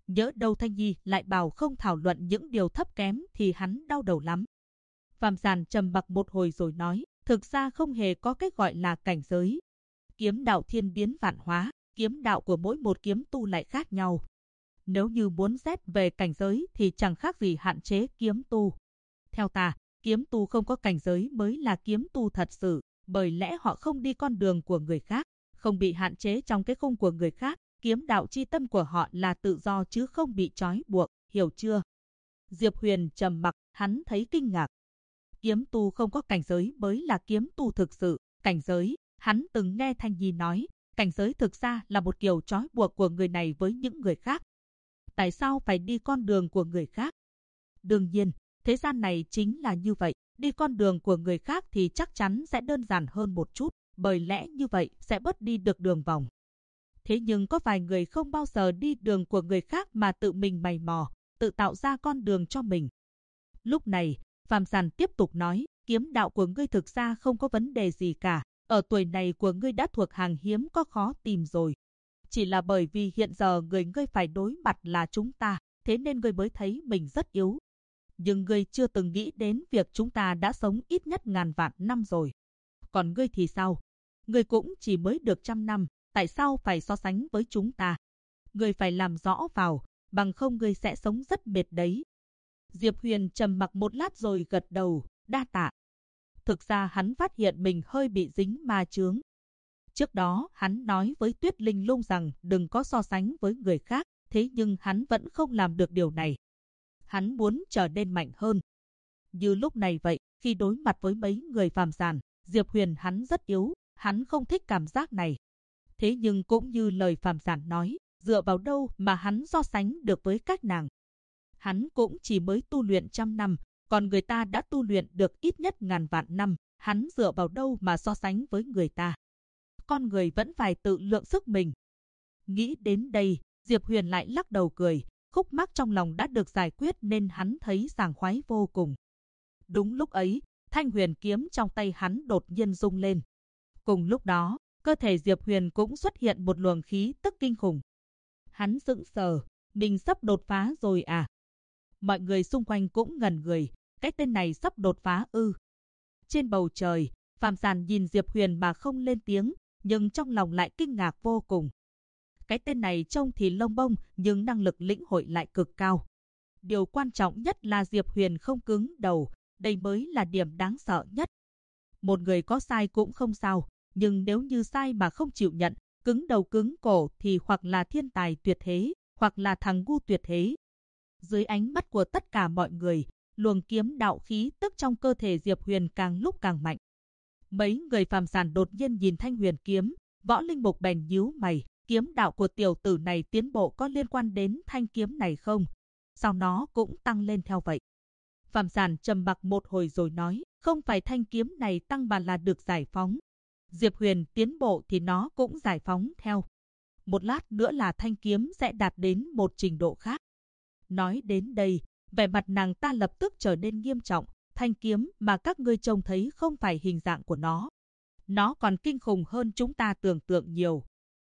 Speaker 1: Nhớ đâu Thanh Nhi lại bảo không thảo luận những điều thấp kém thì hắn đau đầu lắm. Phàm Giản trầm mặc một hồi rồi nói, thực ra không hề có cái gọi là cảnh giới. Kiếm đạo thiên biến vạn hóa, kiếm đạo của mỗi một kiếm tu lại khác nhau. Nếu như muốn xét về cảnh giới thì chẳng khác gì hạn chế kiếm tu. Theo ta, kiếm tu không có cảnh giới mới là kiếm tu thật sự, bởi lẽ họ không đi con đường của người khác, không bị hạn chế trong cái khung của người khác. Kiếm đạo chi tâm của họ là tự do chứ không bị trói buộc, hiểu chưa? Diệp Huyền trầm mặc, hắn thấy kinh ngạc. Kiếm tu không có cảnh giới mới là kiếm tu thực sự. Cảnh giới, hắn từng nghe Thanh Nhi nói, cảnh giới thực ra là một kiểu trói buộc của người này với những người khác. Tại sao phải đi con đường của người khác? Đương nhiên, thế gian này chính là như vậy. Đi con đường của người khác thì chắc chắn sẽ đơn giản hơn một chút, bởi lẽ như vậy sẽ bớt đi được đường vòng. Thế nhưng có vài người không bao giờ đi đường của người khác mà tự mình mày mò, tự tạo ra con đường cho mình. Lúc này, Phàm Giản tiếp tục nói, kiếm đạo của ngươi thực ra không có vấn đề gì cả. Ở tuổi này của ngươi đã thuộc hàng hiếm có khó tìm rồi. Chỉ là bởi vì hiện giờ ngươi phải đối mặt là chúng ta, thế nên ngươi mới thấy mình rất yếu. Nhưng ngươi chưa từng nghĩ đến việc chúng ta đã sống ít nhất ngàn vạn năm rồi. Còn ngươi thì sao? Ngươi cũng chỉ mới được 100 năm, tại sao phải so sánh với chúng ta? Ngươi phải làm rõ vào, bằng không ngươi sẽ sống rất mệt đấy. Diệp Huyền trầm mặc một lát rồi gật đầu, đa tạ. Thực ra hắn phát hiện mình hơi bị dính ma chướng. Trước đó hắn nói với Tuyết Linh Lung rằng đừng có so sánh với người khác, thế nhưng hắn vẫn không làm được điều này. Hắn muốn trở nên mạnh hơn. Như lúc này vậy, khi đối mặt với mấy người phàm giản, Diệp Huyền hắn rất yếu, hắn không thích cảm giác này. Thế nhưng cũng như lời phàm giản nói, dựa vào đâu mà hắn so sánh được với các nàng. Hắn cũng chỉ mới tu luyện 100 năm, còn người ta đã tu luyện được ít nhất ngàn vạn năm, hắn dựa vào đâu mà so sánh với người ta. Con người vẫn phải tự lượng sức mình. Nghĩ đến đây, Diệp Huyền lại lắc đầu cười, khúc mắc trong lòng đã được giải quyết nên hắn thấy sảng khoái vô cùng. Đúng lúc ấy, thanh huyền kiếm trong tay hắn đột nhiên rung lên. Cùng lúc đó, cơ thể Diệp Huyền cũng xuất hiện một luồng khí tức kinh khủng. Hắn sững sờ, mình sắp đột phá rồi à? Mọi người xung quanh cũng ngẩn người, cái tên này sắp đột phá ư? Trên bầu trời, Phàm Giản nhìn Diệp Huyền mà không lên tiếng, nhưng trong lòng lại kinh ngạc vô cùng. Cái tên này trông thì lông bông, nhưng năng lực lĩnh hội lại cực cao. Điều quan trọng nhất là Diệp Huyền không cứng đầu, đây mới là điểm đáng sợ nhất. Một người có sai cũng không sao, nhưng nếu như sai mà không chịu nhận, cứng đầu cứng cổ thì hoặc là thiên tài tuyệt thế, hoặc là thằng ngu tuyệt thế. Dưới ánh mắt của tất cả mọi người, luồng kiếm đạo khí tức trong cơ thể Diệp Huyền càng lúc càng mạnh. Mấy người phàm giản đột nhiên nhìn thanh huyền kiếm, Võ Linh Mục bèn nhíu mày, kiếm đạo của tiểu tử này tiến bộ có liên quan đến thanh kiếm này không? Sao nó cũng tăng lên theo vậy? Phàm Giản trầm mặc một hồi rồi nói, không phải thanh kiếm này tăng mà là được giải phóng. Diệp Huyền tiến bộ thì nó cũng giải phóng theo. Một lát nữa là thanh kiếm sẽ đạt đến một trình độ khác. Nói đến đây, vẻ mặt nàng ta lập tức trở nên nghiêm trọng. Thanh kiếm mà các ngươi trông thấy không phải hình dạng của nó. Nó còn kinh khủng hơn chúng ta tưởng tượng nhiều.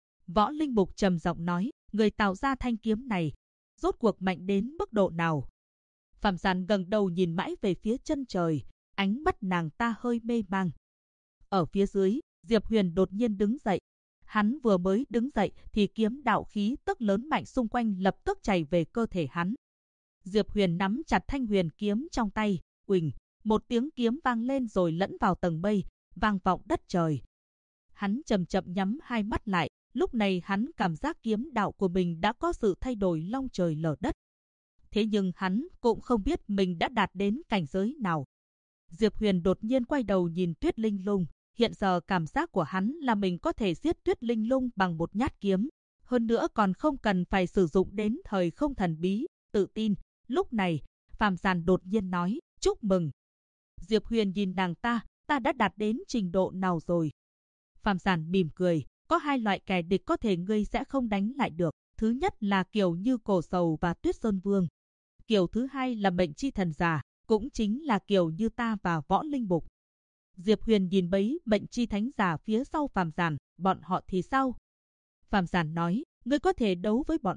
Speaker 1: Võ Linh Mục trầm giọng nói, người tạo ra thanh kiếm này, rốt cuộc mạnh đến mức độ nào? Phàm Giản ngẩng đầu nhìn mãi về phía chân trời, ánh mắt nàng ta hơi mê mang. Ở phía dưới, Diệp Huyền đột nhiên đứng dậy. Hắn vừa mới đứng dậy thì kiếm đạo khí tức lớn mạnh xung quanh lập tức chảy về cơ thể hắn. Diệp Huyền nắm chặt thanh huyền kiếm trong tay, uỳnh, một tiếng kiếm vang lên rồi lẫn vào tầng mây, vang vọng đất trời. Hắn chậm chậm nhắm hai mắt lại, lúc này hắn cảm giác kiếm đạo của mình đã có sự thay đổi long trời lở đất. Thế nhưng hắn cũng không biết mình đã đạt đến cảnh giới nào. Diệp Huyền đột nhiên quay đầu nhìn Tuyết Linh Lung, hiện giờ cảm giác của hắn là mình có thể giết Tuyết Linh Lung bằng một nhát kiếm, hơn nữa còn không cần phải sử dụng đến thời không thần bí, tự tin. Lúc này, Phàm Giản đột nhiên nói, chúc mừng. Diệp Huyền nhìn nàng ta đã đạt đến trình độ nào rồi? Phàm Giản mỉm cười, có hai loại kẻ địch có thể ngươi sẽ không đánh lại được. Thứ nhất là kiểu như Cổ Sầu và Tuyết Sơn Vương. Kiểu thứ hai là Mệnh Chi Thần Giả, cũng chính là kiểu như ta và Võ Linh Mục. Diệp Huyền nhìn bấy Mệnh Chi Thánh Giả phía sau Phàm Giản, bọn họ thì sao? Phàm Giản nói, ngươi có thể đấu với bọn họ,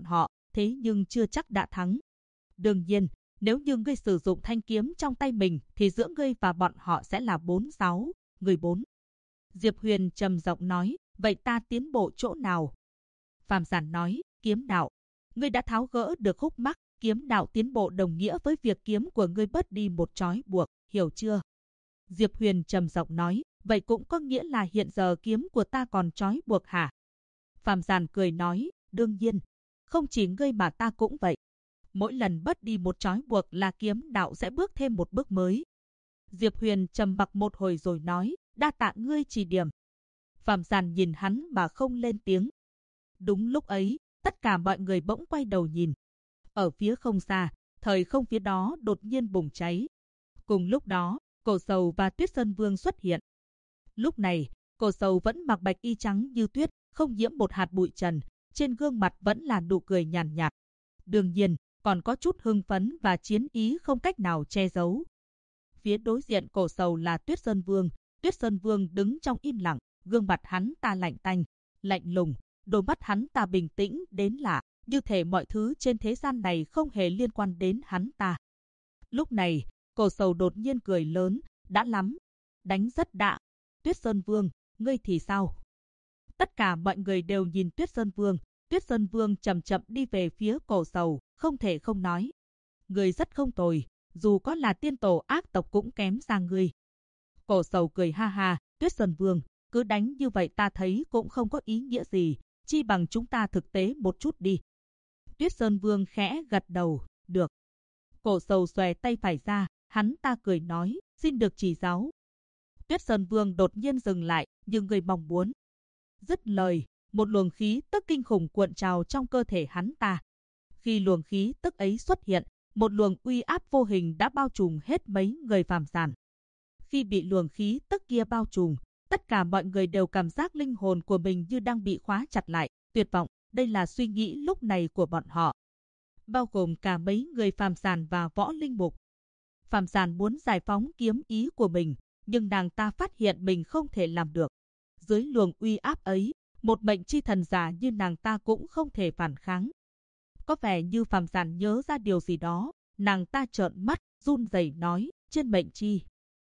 Speaker 1: thế nhưng chưa chắc đã thắng. Đương nhiên, nếu như ngươi sử dụng thanh kiếm trong tay mình thì giữa ngươi và bọn họ sẽ là 4-6, người 4. Diệp Huyền trầm giọng nói, vậy ta tiến bộ chỗ nào? Phàm Giản nói, kiếm đạo. Ngươi đã tháo gỡ được khúc mắc, kiếm đạo tiến bộ đồng nghĩa với việc kiếm của ngươi bớt đi một trói buộc, hiểu chưa? Diệp Huyền trầm giọng nói, vậy cũng có nghĩa là hiện giờ kiếm của ta còn trói buộc hả? Phàm Giản cười nói, đương nhiên, không chỉ ngươi mà ta cũng vậy. Mỗi lần bớt đi một trói buộc là kiếm đạo sẽ bước thêm một bước mới. Diệp Huyền trầm mặc một hồi rồi nói, đa tạ ngươi chỉ điểm. Phàm Giản nhìn hắn mà không lên tiếng. Đúng lúc ấy, tất cả mọi người bỗng quay đầu nhìn. Ở phía không xa, thời không phía đó đột nhiên bùng cháy. Cùng lúc đó, Cổ Sầu và Tuyết Sơn Vương xuất hiện. Lúc này, Cổ Sầu vẫn mặc bạch y trắng như tuyết, không nhiễm một hạt bụi trần, trên gương mặt vẫn là nụ cười nhàn nhạt. Đương nhiên, còn có chút hưng phấn và chiến ý không cách nào che giấu. Phía đối diện Cổ Sầu là Tuyết Sơn Vương. Tuyết Sơn Vương đứng trong im lặng, gương mặt hắn ta lạnh tanh, lạnh lùng, đôi mắt hắn ta bình tĩnh đến lạ, như thể mọi thứ trên thế gian này không hề liên quan đến hắn ta. Lúc này, Cổ Sầu đột nhiên cười lớn, đã lắm, đánh rất đã. Tuyết Sơn Vương, ngươi thì sao? Tất cả mọi người đều nhìn Tuyết Sơn Vương. Tuyết Sơn Vương chậm chậm đi về phía Cổ Sầu, không thể không nói. Ngươi rất không tồi, dù có là tiên tổ ác tộc cũng kém xa ngươi. Cổ Sầu cười ha ha, Tuyết Sơn Vương, cứ đánh như vậy ta thấy cũng không có ý nghĩa gì, chi bằng chúng ta thực tế một chút đi. Tuyết Sơn Vương khẽ gật đầu, được. Cổ Sầu xòe tay phải ra, hắn ta cười nói, xin được chỉ giáo. Tuyết Sơn Vương đột nhiên dừng lại, như người mong muốn. Dứt lời, một luồng khí tức kinh khủng cuộn trào trong cơ thể hắn ta. Khi luồng khí tức ấy xuất hiện, một luồng uy áp vô hình đã bao trùm hết mấy người phàm giản. Khi bị luồng khí tức kia bao trùm, tất cả mọi người đều cảm giác linh hồn của mình như đang bị khóa chặt lại, tuyệt vọng. Đây là suy nghĩ lúc này của bọn họ, bao gồm cả mấy người phàm giản và võ linh mục. Phàm giản muốn giải phóng kiếm ý của mình, nhưng nàng ta phát hiện mình không thể làm được. Dưới luồng uy áp ấy, một mệnh chi thần giả như nàng ta cũng không thể phản kháng. Có vẻ như phàm giản nhớ ra điều gì đó, nàng ta trợn mắt, run rẩy nói, trên mệnh chi.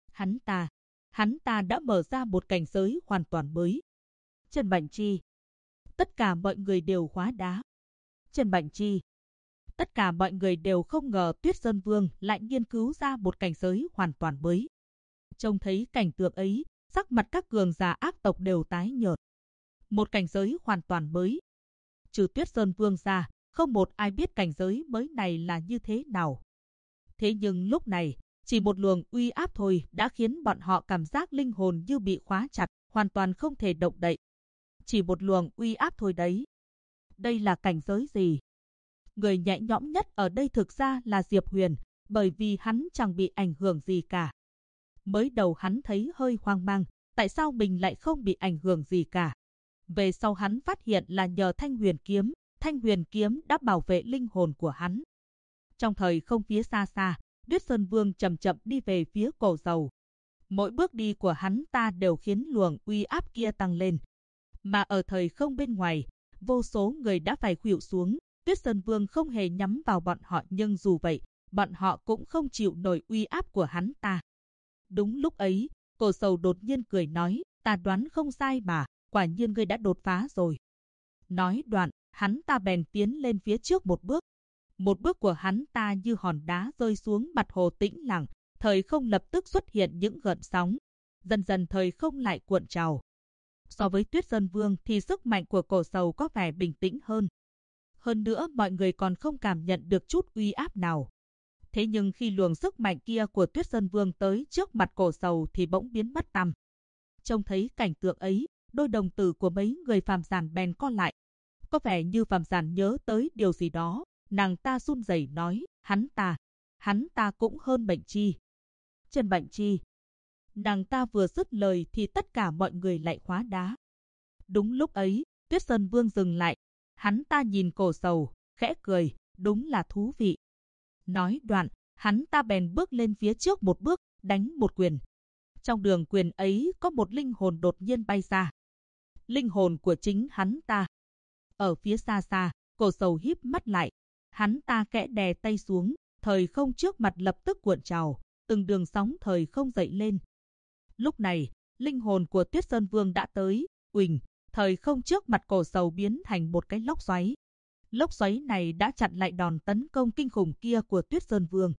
Speaker 1: Hắn ta đã mở ra một cảnh giới hoàn toàn mới. Trên mệnh chi. Tất cả mọi người đều hóa đá. Trên mệnh chi. Tất cả mọi người đều không ngờ Tuyết Sơn Vương lại nghiên cứu ra một cảnh giới hoàn toàn mới. Trông thấy cảnh tượng ấy, sắc mặt các cường giả ác tộc đều tái nhợt. Một cảnh giới hoàn toàn mới. Trừ Tuyết Sơn Vương ra, không một ai biết cảnh giới mới này là như thế nào. Thế nhưng lúc này, chỉ một luồng uy áp thôi đã khiến bọn họ cảm giác linh hồn như bị khóa chặt, hoàn toàn không thể động đậy. Chỉ một luồng uy áp thôi đấy. Đây là cảnh giới gì? Người nhẹ nhõm nhất ở đây thực ra là Diệp Huyền, bởi vì hắn chẳng bị ảnh hưởng gì cả. Mới đầu hắn thấy hơi hoang mang, tại sao mình lại không bị ảnh hưởng gì cả. Về sau hắn phát hiện là nhờ Thanh Huyền kiếm đã bảo vệ linh hồn của hắn. Trong thời không phía xa xa, Tuyết Sơn Vương chậm chậm đi về phía Cổ Sầu. Mỗi bước đi của hắn ta đều khiến luồng uy áp kia tăng lên. Mà ở thời không bên ngoài, vô số người đã phải khuỵu xuống. Tuyết Sơn Vương không hề nhắm vào bọn họ, nhưng dù vậy, bọn họ cũng không chịu nổi uy áp của hắn ta. Đúng lúc ấy, Cổ Sầu đột nhiên cười nói, ta đoán không sai mà, quả nhiên ngươi đã đột phá rồi. Nói đoạn, hắn ta bèn tiến lên phía trước một bước. Một bước của hắn ta như hòn đá rơi xuống mặt hồ tĩnh lặng, thời không lập tức xuất hiện những gợn sóng. Dần dần thời không lại cuộn trào. So với Tuyết Sơn Vương thì sức mạnh của Cổ Sầu có vẻ bình tĩnh hơn. Hơn nữa mọi người còn không cảm nhận được chút uy áp nào. Thế nhưng khi luồng sức mạnh kia của Tuyết Sơn Vương tới trước mặt Cổ Sầu thì bỗng biến mất tăm. Trông thấy cảnh tượng ấy, đôi đồng tử của mấy người phàm giản bèn co lại. Có vẻ như phàm giản nhớ tới điều gì đó, nàng ta run rẩy nói, hắn ta cũng hơn mệnh chi. Trên mệnh chi. Nàng ta vừa dứt lời thì tất cả mọi người lại hóa đá. Đúng lúc ấy, Tuyết Sơn Vương dừng lại. Hắn ta nhìn Cổ Sầu, khẽ cười, đúng là thú vị. Nói đoạn, hắn ta bèn bước lên phía trước một bước, đánh một quyền. Trong đường quyền ấy có một linh hồn đột nhiên bay ra. Linh hồn của chính hắn ta. Ở phía xa xa, Cổ Sầu híp mắt lại, hắn ta khẽ đè tay xuống, thời không trước mặt lập tức cuộn trào, từng đường sóng thời không dậy lên. Lúc này, linh hồn của Tuyết Sơn Vương đã tới, uỳnh, thời không trước mặt Cổ Sầu biến thành một cái lốc xoáy. Lốc xoáy này đã chặn lại đòn tấn công kinh khủng kia của Tuyết Sơn Vương.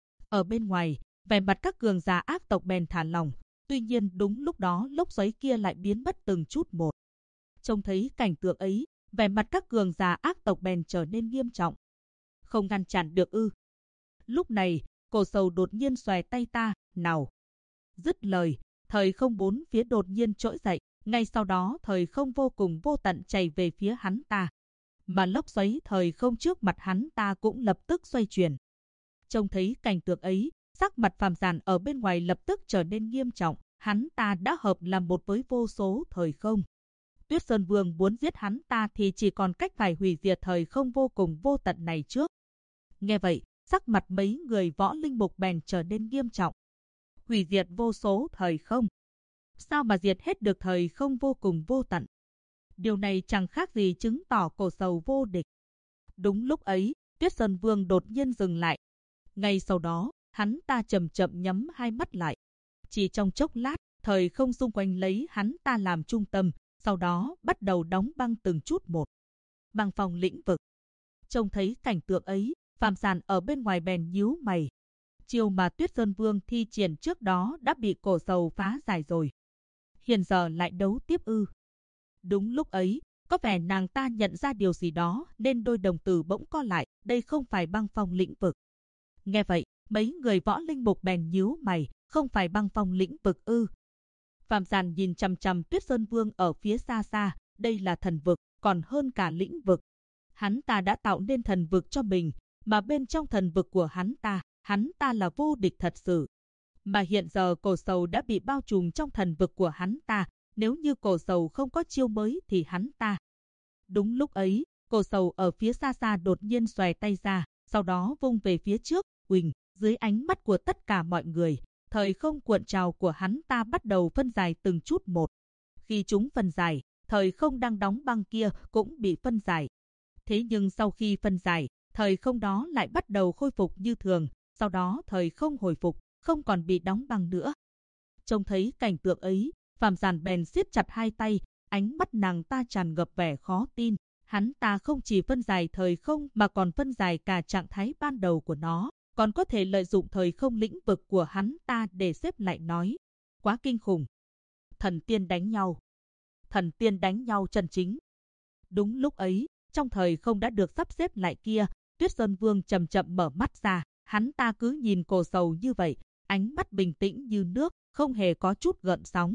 Speaker 1: Ở bên ngoài, vẻ mặt các cường giả ác tộc bèn thả lỏng, tuy nhiên đúng lúc đó lốc xoáy kia lại biến mất từng chút một. Trông thấy cảnh tượng ấy, vẻ mặt các cường giả ác tộc bèn trở nên nghiêm trọng. Không ngăn chặn được ư? Lúc này, Cổ Sầu đột nhiên xòe tay ta, nào. Dứt lời, thời không bốn phía đột nhiên trỗi dậy, ngay sau đó thời không vô cùng vô tận chảy về phía hắn ta. Mà lốc xoáy thời không trước mặt hắn ta cũng lập tức xoay chuyển. Trông thấy cảnh tượng ấy, sắc mặt Phàm Giản ở bên ngoài lập tức trở nên nghiêm trọng, hắn ta đã hợp làm một với vô số thời không. Tuyết Sơn Vương muốn giết hắn ta thì chỉ còn cách phải hủy diệt thời không vô cùng vô tận này trước. Nghe vậy, sắc mặt mấy người võ linh mục bèn trở nên nghiêm trọng. Hủy diệt vô số thời không. Sao mà diệt hết được thời không vô cùng vô tận? Điều này chẳng khác gì chứng tỏ Cổ Sầu vô địch. Đúng lúc ấy, Tuyết Sơn Vương đột nhiên dừng lại. Ngay sau đó, hắn ta chậm chậm nhắm hai mắt lại. Chỉ trong chốc lát, thời không xung quanh lấy hắn ta làm trung tâm, sau đó bắt đầu đóng băng từng chút một. Băng phong lĩnh vực. Trông thấy cảnh tượng ấy, Phàm Giản ở bên ngoài bèn nhíu mày. Chiêu mà Tuyết Sơn Vương thi triển trước đó đã bị Cổ Sầu phá giải rồi. Hiện giờ lại đấu tiếp ư? Đúng lúc ấy, có vẻ nàng ta nhận ra điều gì đó nên đôi đồng tử bỗng co lại, đây không phải băng phong lĩnh vực. Nghe vậy, mấy người võ linh mục bèn nhíu mày, không phải băng phong lĩnh vực ư? Phàm Giản nhìn chằm chằm Tuyết Sơn Vương ở phía xa xa, đây là thần vực, còn hơn cả lĩnh vực. Hắn ta đã tạo nên thần vực cho mình, mà bên trong thần vực của hắn ta là vô địch thật sự. Mà hiện giờ Cổ Sầu đã bị bao trùm trong thần vực của hắn ta, nếu như Cổ Sầu không có chiêu mới thì hắn ta. Đúng lúc ấy, Cổ Sầu ở phía xa xa đột nhiên xòe tay ra, sau đó vung về phía trước, uỳnh, dưới ánh mắt của tất cả mọi người, thời không cuộn trào của hắn ta bắt đầu phân giải từng chút một. Khi chúng phân giải, thời không đang đóng băng kia cũng bị phân giải. Thế nhưng sau khi phân giải, thời không đó lại bắt đầu khôi phục như thường, sau đó thời không hồi phục, không còn bị đóng băng nữa. Trông thấy cảnh tượng ấy, Phàm Giản bèn siết chặt hai tay, ánh mắt nàng ta tràn ngập vẻ khó tin. Hắn ta không chỉ phân giải thời không mà còn phân giải cả trạng thái ban đầu của nó, còn có thể lợi dụng thời không lĩnh vực của hắn ta để xếp lại nói. Quá kinh khủng. Thần tiên đánh nhau. Thần tiên đánh nhau chân chính. Đúng lúc ấy, trong thời không đã được sắp xếp lại kia, Tuyết Sơn Vương chậm chậm mở mắt ra, hắn ta cứ nhìn Cổ Sầu như vậy, ánh mắt bình tĩnh như nước, không hề có chút gợn sóng.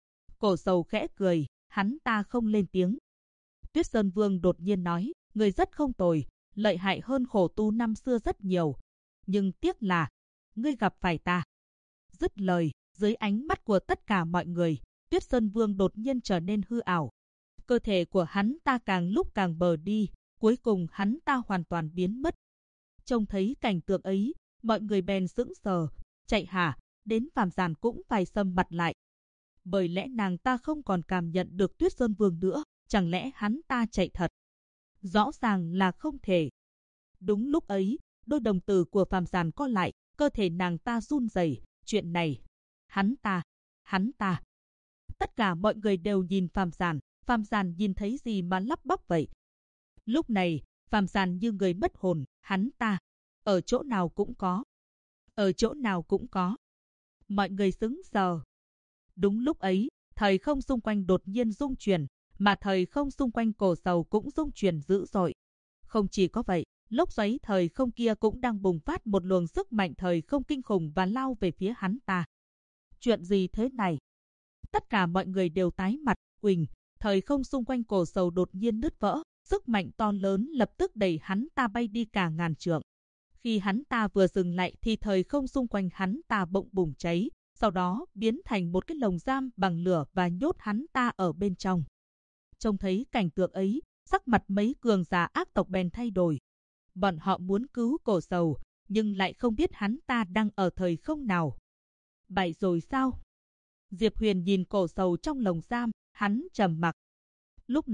Speaker 1: Cổ Sầu khẽ cười, hắn ta không lên tiếng. Tuyết Sơn Vương đột nhiên nói, người rất không tồi, lợi hại hơn khổ tu năm xưa rất nhiều. Nhưng tiếc là, ngươi gặp phải ta. Dứt lời, dưới ánh mắt của tất cả mọi người, Tuyết Sơn Vương đột nhiên trở nên hư ảo. Cơ thể của hắn ta càng lúc càng bờ đi, cuối cùng hắn ta hoàn toàn biến mất. Trông thấy cảnh tượng ấy, mọi người bèn sững sờ, chạy hả, đến Phàm Giản cũng phải sầm mặt lại. Bởi lẽ nàng ta không còn cảm nhận được Tuyết Sơn Vương nữa, chẳng lẽ hắn ta chạy thật? Rõ ràng là không thể. Đúng lúc ấy, đôi đồng tử của Phàm Giản co lại, cơ thể nàng ta run rẩy. Chuyện này, hắn ta. Tất cả mọi người đều nhìn Phàm Giản nhìn thấy gì mà lắp bắp vậy? Lúc này, Phàm Giản như người mất hồn, hắn ta, ở chỗ nào cũng có. Ở chỗ nào cũng có. Mọi người sững sờ. Đúng lúc ấy, thời không xung quanh đột nhiên rung chuyển, mà thời không xung quanh Cổ Sầu cũng rung chuyển dữ dội. Không chỉ có vậy, lốc xoáy thời không kia cũng đang bùng phát một luồng sức mạnh thời không kinh khủng và lao về phía hắn ta. Chuyện gì thế này? Tất cả mọi người đều tái mặt, uỳnh, thời không xung quanh Cổ Sầu đột nhiên nứt vỡ, sức mạnh to lớn lập tức đẩy hắn ta bay đi cả ngàn trượng. Khi hắn ta vừa dừng lại thì thời không xung quanh hắn ta bỗng bùng cháy, sau đó biến thành một cái lồng giam bằng lửa và nhốt hắn ta ở bên trong. Trông thấy cảnh tượng ấy, sắc mặt mấy cường giả ác tộc bèn thay đổi. Bọn họ muốn cứu Cổ Sầu, nhưng lại không biết hắn ta đang ở thời không nào. Bại rồi sao? Diệp Huyền nhìn Cổ Sầu trong lồng giam, hắn trầm mặc. Lúc này,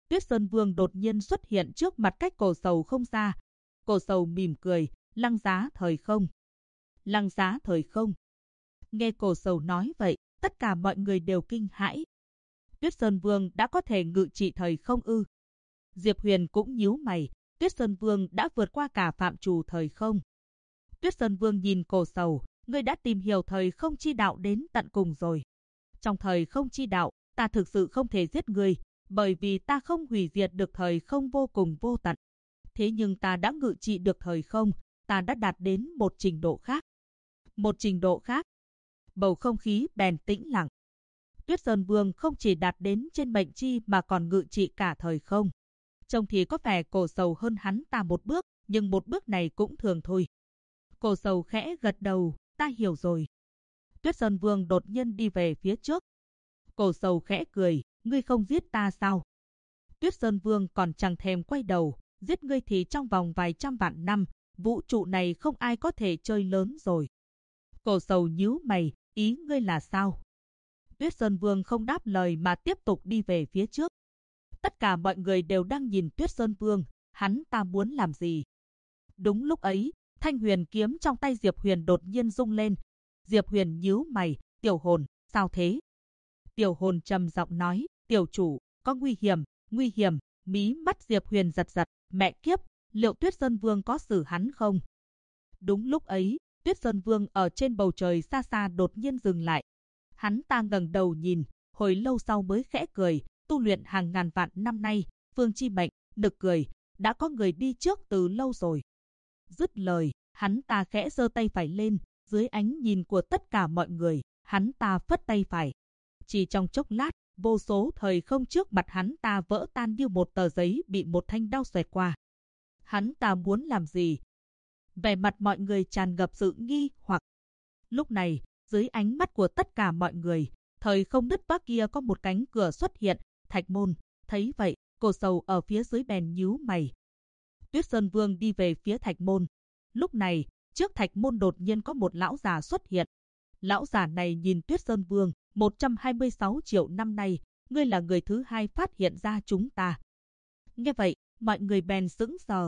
Speaker 1: Tuyết Sơn Vương đột nhiên xuất hiện trước mặt cách Cổ Sầu không xa. Cổ Sầu mỉm cười, lăng giá thời không. Lăng giá thời không. Nghe Cổ Sầu nói vậy, tất cả mọi người đều kinh hãi. Tuyết Sơn Vương đã có thể ngự trị thời không ư? Diệp Huyền cũng nhíu mày, Tuyết Sơn Vương đã vượt qua cả phạm trù thời không. Tuyết Sơn Vương nhìn Cổ Sầu, ngươi đã tìm hiểu thời không chi đạo đến tận cùng rồi. Trong thời không chi đạo, ta thực sự không thể giết ngươi, bởi vì ta không hủy diệt được thời không vô cùng vô tận. Thế nhưng ta đã ngự trị được thời không, ta đã đạt đến một trình độ khác. Một trình độ khác. Bầu không khí bèn tĩnh lặng. Tuyết Sơn Vương không chỉ đạt đến trên mệnh chi mà còn ngự trị cả thời không. Trông thì có vẻ Cổ Sầu hơn hắn ta một bước, nhưng một bước này cũng thường thôi. Cổ Sầu khẽ gật đầu, ta hiểu rồi. Tuyết Sơn Vương đột nhiên đi về phía trước. Cổ Sầu khẽ cười, ngươi không giết ta sao? Tuyết Sơn Vương còn chẳng thèm quay đầu, giết ngươi thì trong vòng vài trăm vạn năm, vũ trụ này không ai có thể chơi lớn rồi. Cổ Sầu nhíu mày, ý ngươi là sao? Tuyết Sơn Vương không đáp lời mà tiếp tục đi về phía trước. Tất cả mọi người đều đang nhìn Tuyết Sơn Vương, hắn ta muốn làm gì? Đúng lúc ấy, thanh huyền kiếm trong tay Diệp Huyền đột nhiên rung lên. Diệp Huyền nhíu mày, tiểu hồn, sao thế? Tiểu hồn trầm giọng nói, tiểu chủ, có nguy hiểm, mí mắt Diệp Huyền giật giật, mẹ kiếp, liệu Tuyết Sơn Vương có xử hắn không? Đúng lúc ấy, Tuyết Sơn Vương ở trên bầu trời xa xa đột nhiên dừng lại. Hắn ta ngẩng đầu nhìn, hồi lâu sau mới khẽ cười, tu luyện hàng ngàn vạn năm nay, Phương Chi Mệnh, nực cười, đã có người đi trước từ lâu rồi. Dứt lời, hắn ta khẽ giơ tay phải lên, dưới ánh nhìn của tất cả mọi người, hắn ta phất tay phải. Chỉ trong chốc lát, vô số thời không trước mặt hắn ta vỡ tan như một tờ giấy bị một thanh đao xoẹt qua. Hắn ta muốn làm gì? Vẻ mặt mọi người tràn ngập sự nghi hoặc. Lúc này, dưới ánh mắt của tất cả mọi người, thời không nứt vác kia có một cánh cửa xuất hiện, Thạch Môn. Thấy vậy, Cổ Sầu ở phía dưới bèn nhíu mày. Tuyết Sơn Vương đi về phía Thạch Môn. Lúc này, trước Thạch Môn đột nhiên có một lão già xuất hiện. Lão già này nhìn Tuyết Sơn Vương, 126 triệu năm nay, ngươi là người thứ hai phát hiện ra chúng ta. Nghe vậy, mọi người bèn sững sờ.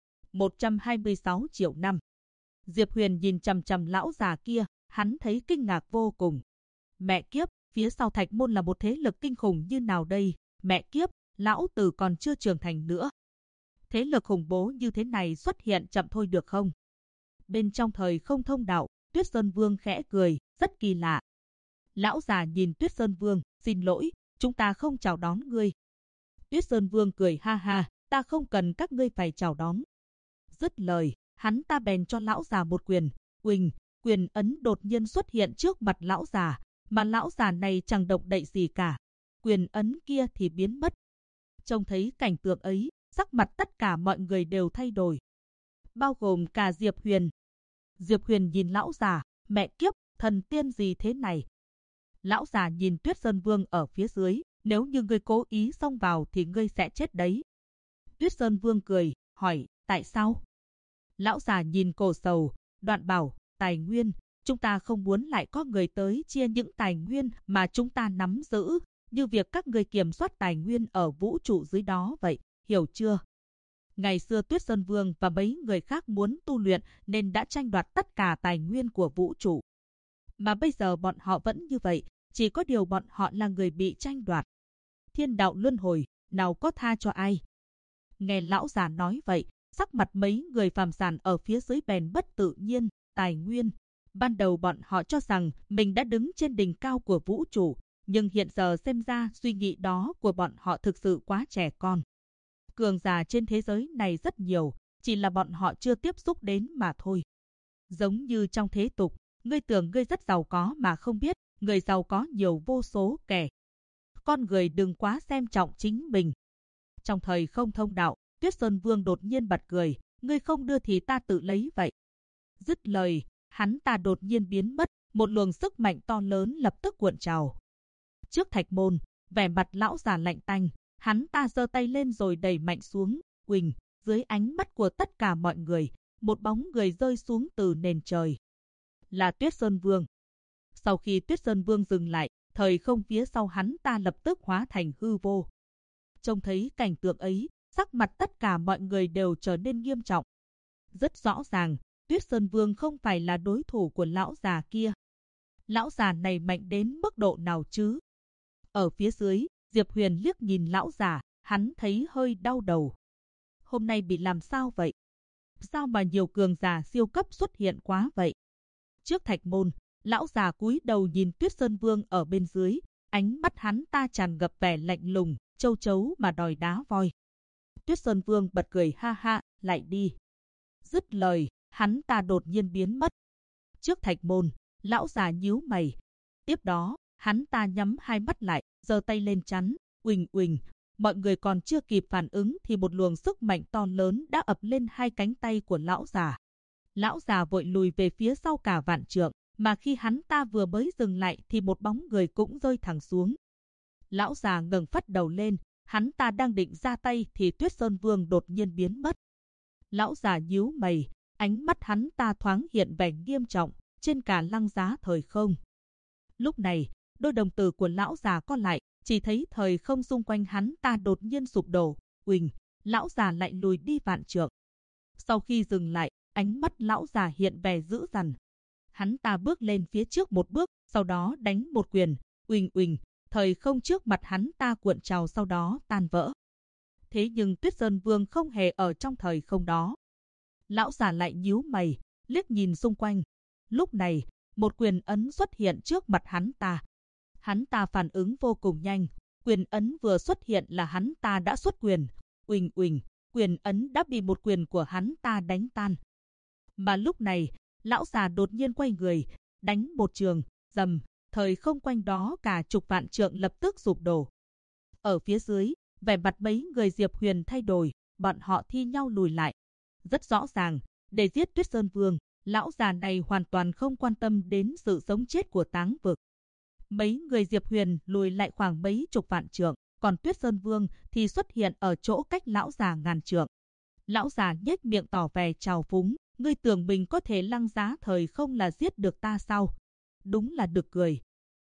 Speaker 1: 126 triệu năm. Diệp Huyền nhìn chằm chằm lão già kia, hắn thấy kinh ngạc vô cùng. Mẹ kiếp, phía sau Thạch Môn là một thế lực kinh khủng như nào đây? Mẹ kiếp, lão tử còn chưa trưởng thành nữa. Thế lực khủng bố như thế này xuất hiện chậm thôi được không? Bên trong thời không thông đạo, Tuyết Sơn Vương khẽ cười, rất kỳ lạ. Lão già nhìn Tuyết Sơn Vương, xin lỗi, chúng ta không chào đón ngươi. Tuyết Sơn Vương cười ha ha, ta không cần các ngươi phải chào đón. Dứt lời, hắn ta bèn cho lão già một quyền, quyền ấn đột nhiên xuất hiện trước mặt lão già, mà lão già này chẳng động đậy gì cả. Quyền ấn kia thì biến mất. Trông thấy cảnh tượng ấy, sắc mặt tất cả mọi người đều thay đổi. Bao gồm cả Diệp Huyền. Diệp Huyền nhìn lão già, mẹ kiếp, thần tiên gì thế này? Lão già nhìn Tuyết Sơn Vương ở phía dưới, nếu như ngươi cố ý xông vào thì ngươi sẽ chết đấy. Tuyết Sơn Vương cười, hỏi, tại sao? Lão già nhìn Cổ Sầu, đoạn bảo, tài nguyên, chúng ta không muốn lại có người tới chia những tài nguyên mà chúng ta nắm giữ, như việc các người kiểm soát tài nguyên ở vũ trụ dưới đó vậy, hiểu chưa? Ngày xưa Tuyết Sơn Vương và mấy người khác muốn tu luyện nên đã tranh đoạt tất cả tài nguyên của vũ trụ. Mà bây giờ bọn họ vẫn như vậy, chỉ có điều bọn họ là người bị tranh đoạt. Thiên đạo luân hồi, nào có tha cho ai? Nghe lão già nói vậy, sắc mặt mấy người phàm giản ở phía dưới bèn bất tự nhiên, tài nguyên. Ban đầu bọn họ cho rằng mình đã đứng trên đỉnh cao của vũ trụ, nhưng hiện giờ xem ra suy nghĩ đó của bọn họ thực sự quá trẻ con. Cường giả trên thế giới này rất nhiều, chỉ là bọn họ chưa tiếp xúc đến mà thôi. Giống như trong thế tục, ngươi tưởng ngươi rất giàu có mà không biết, người giàu có nhiều vô số kẻ. Con người đừng quá xem trọng chính mình. Trong thời không thông đạo, Tuyết Sơn Vương đột nhiên bật cười, ngươi không đưa thì ta tự lấy vậy. Dứt lời, hắn ta đột nhiên biến mất, một luồng sức mạnh to lớn lập tức cuộn trào. Trước Thạch Môn, vẻ mặt lão già lạnh tanh, hắn ta giơ tay lên rồi đẩy mạnh xuống, uỳnh, dưới ánh mắt của tất cả mọi người, một bóng người rơi xuống từ nền trời. Là Tuyết Sơn Vương. Sau khi Tuyết Sơn Vương dừng lại, thời không phía sau hắn ta lập tức hóa thành hư vô. Trông thấy cảnh tượng ấy, sắc mặt tất cả mọi người đều trở nên nghiêm trọng. Rất rõ ràng, Tuyết Sơn Vương không phải là đối thủ của lão già kia. Lão già này mạnh đến mức độ nào chứ? Ở phía dưới, Diệp Huyền liếc nhìn lão già, hắn thấy hơi đau đầu. Hôm nay bị làm sao vậy? Sao mà nhiều cường giả siêu cấp xuất hiện quá vậy? Trước thạch môn, lão già cúi đầu nhìn Tuyết Sơn Vương ở bên dưới, ánh mắt hắn ta tràn ngập vẻ lạnh lùng, châu chấu mà đòi đá voi. Tuyết Sơn Vương bật cười ha ha, lại đi. Dứt lời, hắn ta đột nhiên biến mất. Trước thạch môn, lão già nhíu mày. Tiếp đó, hắn ta nhắm hai mắt lại, giơ tay lên chắn, uỳnh uỳnh. Mọi người còn chưa kịp phản ứng thì một luồng sức mạnh to lớn đã ập lên hai cánh tay của lão già. Lão già vội lùi về phía sau cả vạn trượng, mà khi hắn ta vừa mới dừng lại thì một bóng người cũng rơi thẳng xuống. Lão già ngẩng phất đầu lên, hắn ta đang định ra tay thì Tuyết Sơn Vương đột nhiên biến mất. Lão già nhíu mày, ánh mắt hắn ta thoáng hiện vẻ nghiêm trọng, trên cả lăng giá thời không. Lúc này, đôi đồng tử của lão già co lại, chỉ thấy thời không xung quanh hắn ta đột nhiên sụp đổ, uỳnh, lão già lại lùi đi vạn trượng. Sau khi dừng lại, ánh mắt lão già hiện vẻ dữ dằn. Hắn ta bước lên phía trước một bước, sau đó đánh một quyền, uỳnh uỳnh, thời không trước mặt hắn ta cuộn trào sau đó tan vỡ. Thế nhưng Tuyết Sơn Vương không hề ở trong thời không đó. Lão già lại nhíu mày, liếc nhìn xung quanh. Lúc này, một quyền ấn xuất hiện trước mặt hắn ta. Hắn ta phản ứng vô cùng nhanh, quyền ấn vừa xuất hiện là hắn ta đã xuất quyền, uỳnh uỳnh, quyền ấn đã bị một quyền của hắn ta đánh tan. Mà lúc này, lão già đột nhiên quay người, đánh một trường, rầm, thời không quanh đó cả chục vạn trượng lập tức sụp đổ. Ở phía dưới, vẻ mặt mấy người Diệp Huyền thay đổi, bọn họ thi nhau lùi lại. Rất rõ ràng, để giết Tuyết Sơn Vương, lão già này hoàn toàn không quan tâm đến sự sống chết của Táng Vực. Mấy người Diệp Huyền lùi lại khoảng mấy chục vạn trượng, còn Tuyết Sơn Vương thì xuất hiện ở chỗ cách lão già ngàn trượng. Lão già nhếch miệng tỏ vẻ trào phúng, ngươi tưởng mình có thể lăng giá thời không là giết được ta sao? Đúng là được cười.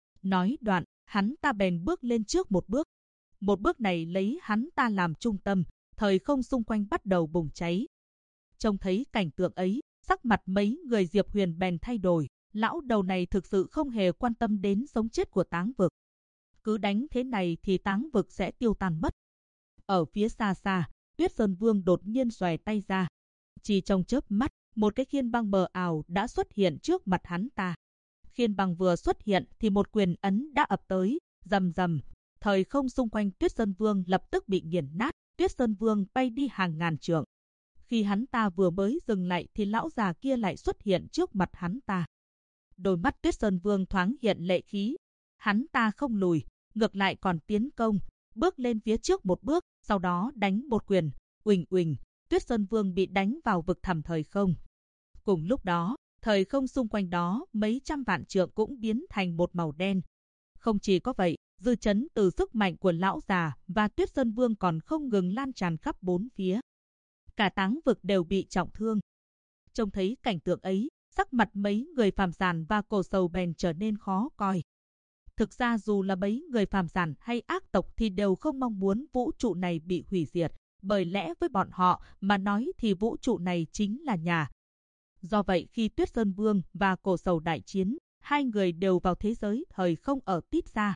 Speaker 1: Nói đoạn, hắn ta bèn bước lên trước một bước. Một bước này lấy hắn ta làm trung tâm, thời không xung quanh bắt đầu bùng cháy. Trông thấy cảnh tượng ấy, sắc mặt mấy người Diệp Huyền bèn thay đổi. Lão đầu này thực sự không hề quan tâm đến sống chết của Táng Vực. Cứ đánh thế này thì Táng Vực sẽ tiêu tan mất. Ở phía xa xa, Tuyết Sơn Vương đột nhiên xòe tay ra. Chỉ trong chớp mắt, một cái khiên băng mờ ảo đã xuất hiện trước mặt hắn ta. Khiên băng vừa xuất hiện thì một quyền ấn đã ập tới, rầm rầm. Thời không xung quanh Tuyết Sơn Vương lập tức bị nghiền nát, Tuyết Sơn Vương bay đi hàng ngàn trượng. Khi hắn ta vừa mới dừng lại thì lão già kia lại xuất hiện trước mặt hắn ta. Đôi mắt Tuyết Sơn Vương thoáng hiện lệ khí. Hắn ta không lùi, ngược lại còn tiến công, bước lên phía trước một bước, sau đó đánh một quyền, uỳnh uỳnh, Tuyết Sơn Vương bị đánh vào vực thẳm thời không. Cùng lúc đó, thời không xung quanh đó mấy trăm vạn trượng cũng biến thành một màu đen. Không chỉ có vậy, dư chấn từ sức mạnh của lão già và Tuyết Sơn Vương còn không ngừng lan tràn khắp bốn phía. Cả Táng Vực đều bị trọng thương. Trông thấy cảnh tượng ấy, sắc mặt mấy người phàm giản và cổ sầu bèn trở nên khó coi. Thực ra dù là mấy người phàm giản hay ác tộc thì đều không mong muốn vũ trụ này bị hủy diệt, bởi lẽ với bọn họ mà nói thì vũ trụ này chính là nhà. Do vậy khi Tuyết Sơn Vương và cổ sầu đại chiến, hai người đều vào thế giới thời không ở tít ra.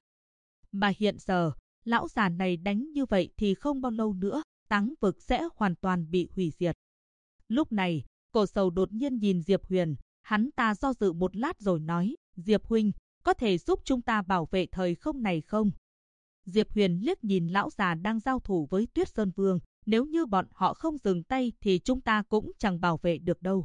Speaker 1: Mà hiện giờ, lão già này đánh như vậy thì không bao lâu nữa, Táng Vực sẽ hoàn toàn bị hủy diệt. Lúc này, cổ sầu đột nhiên nhìn Diệp Huyền, hắn ta do dự một lát rồi nói, Diệp huynh, có thể giúp chúng ta bảo vệ thời không này không? Diệp Huyền liếc nhìn lão già đang giao thủ với Tuyết Sơn Vương, nếu như bọn họ không dừng tay thì chúng ta cũng chẳng bảo vệ được đâu.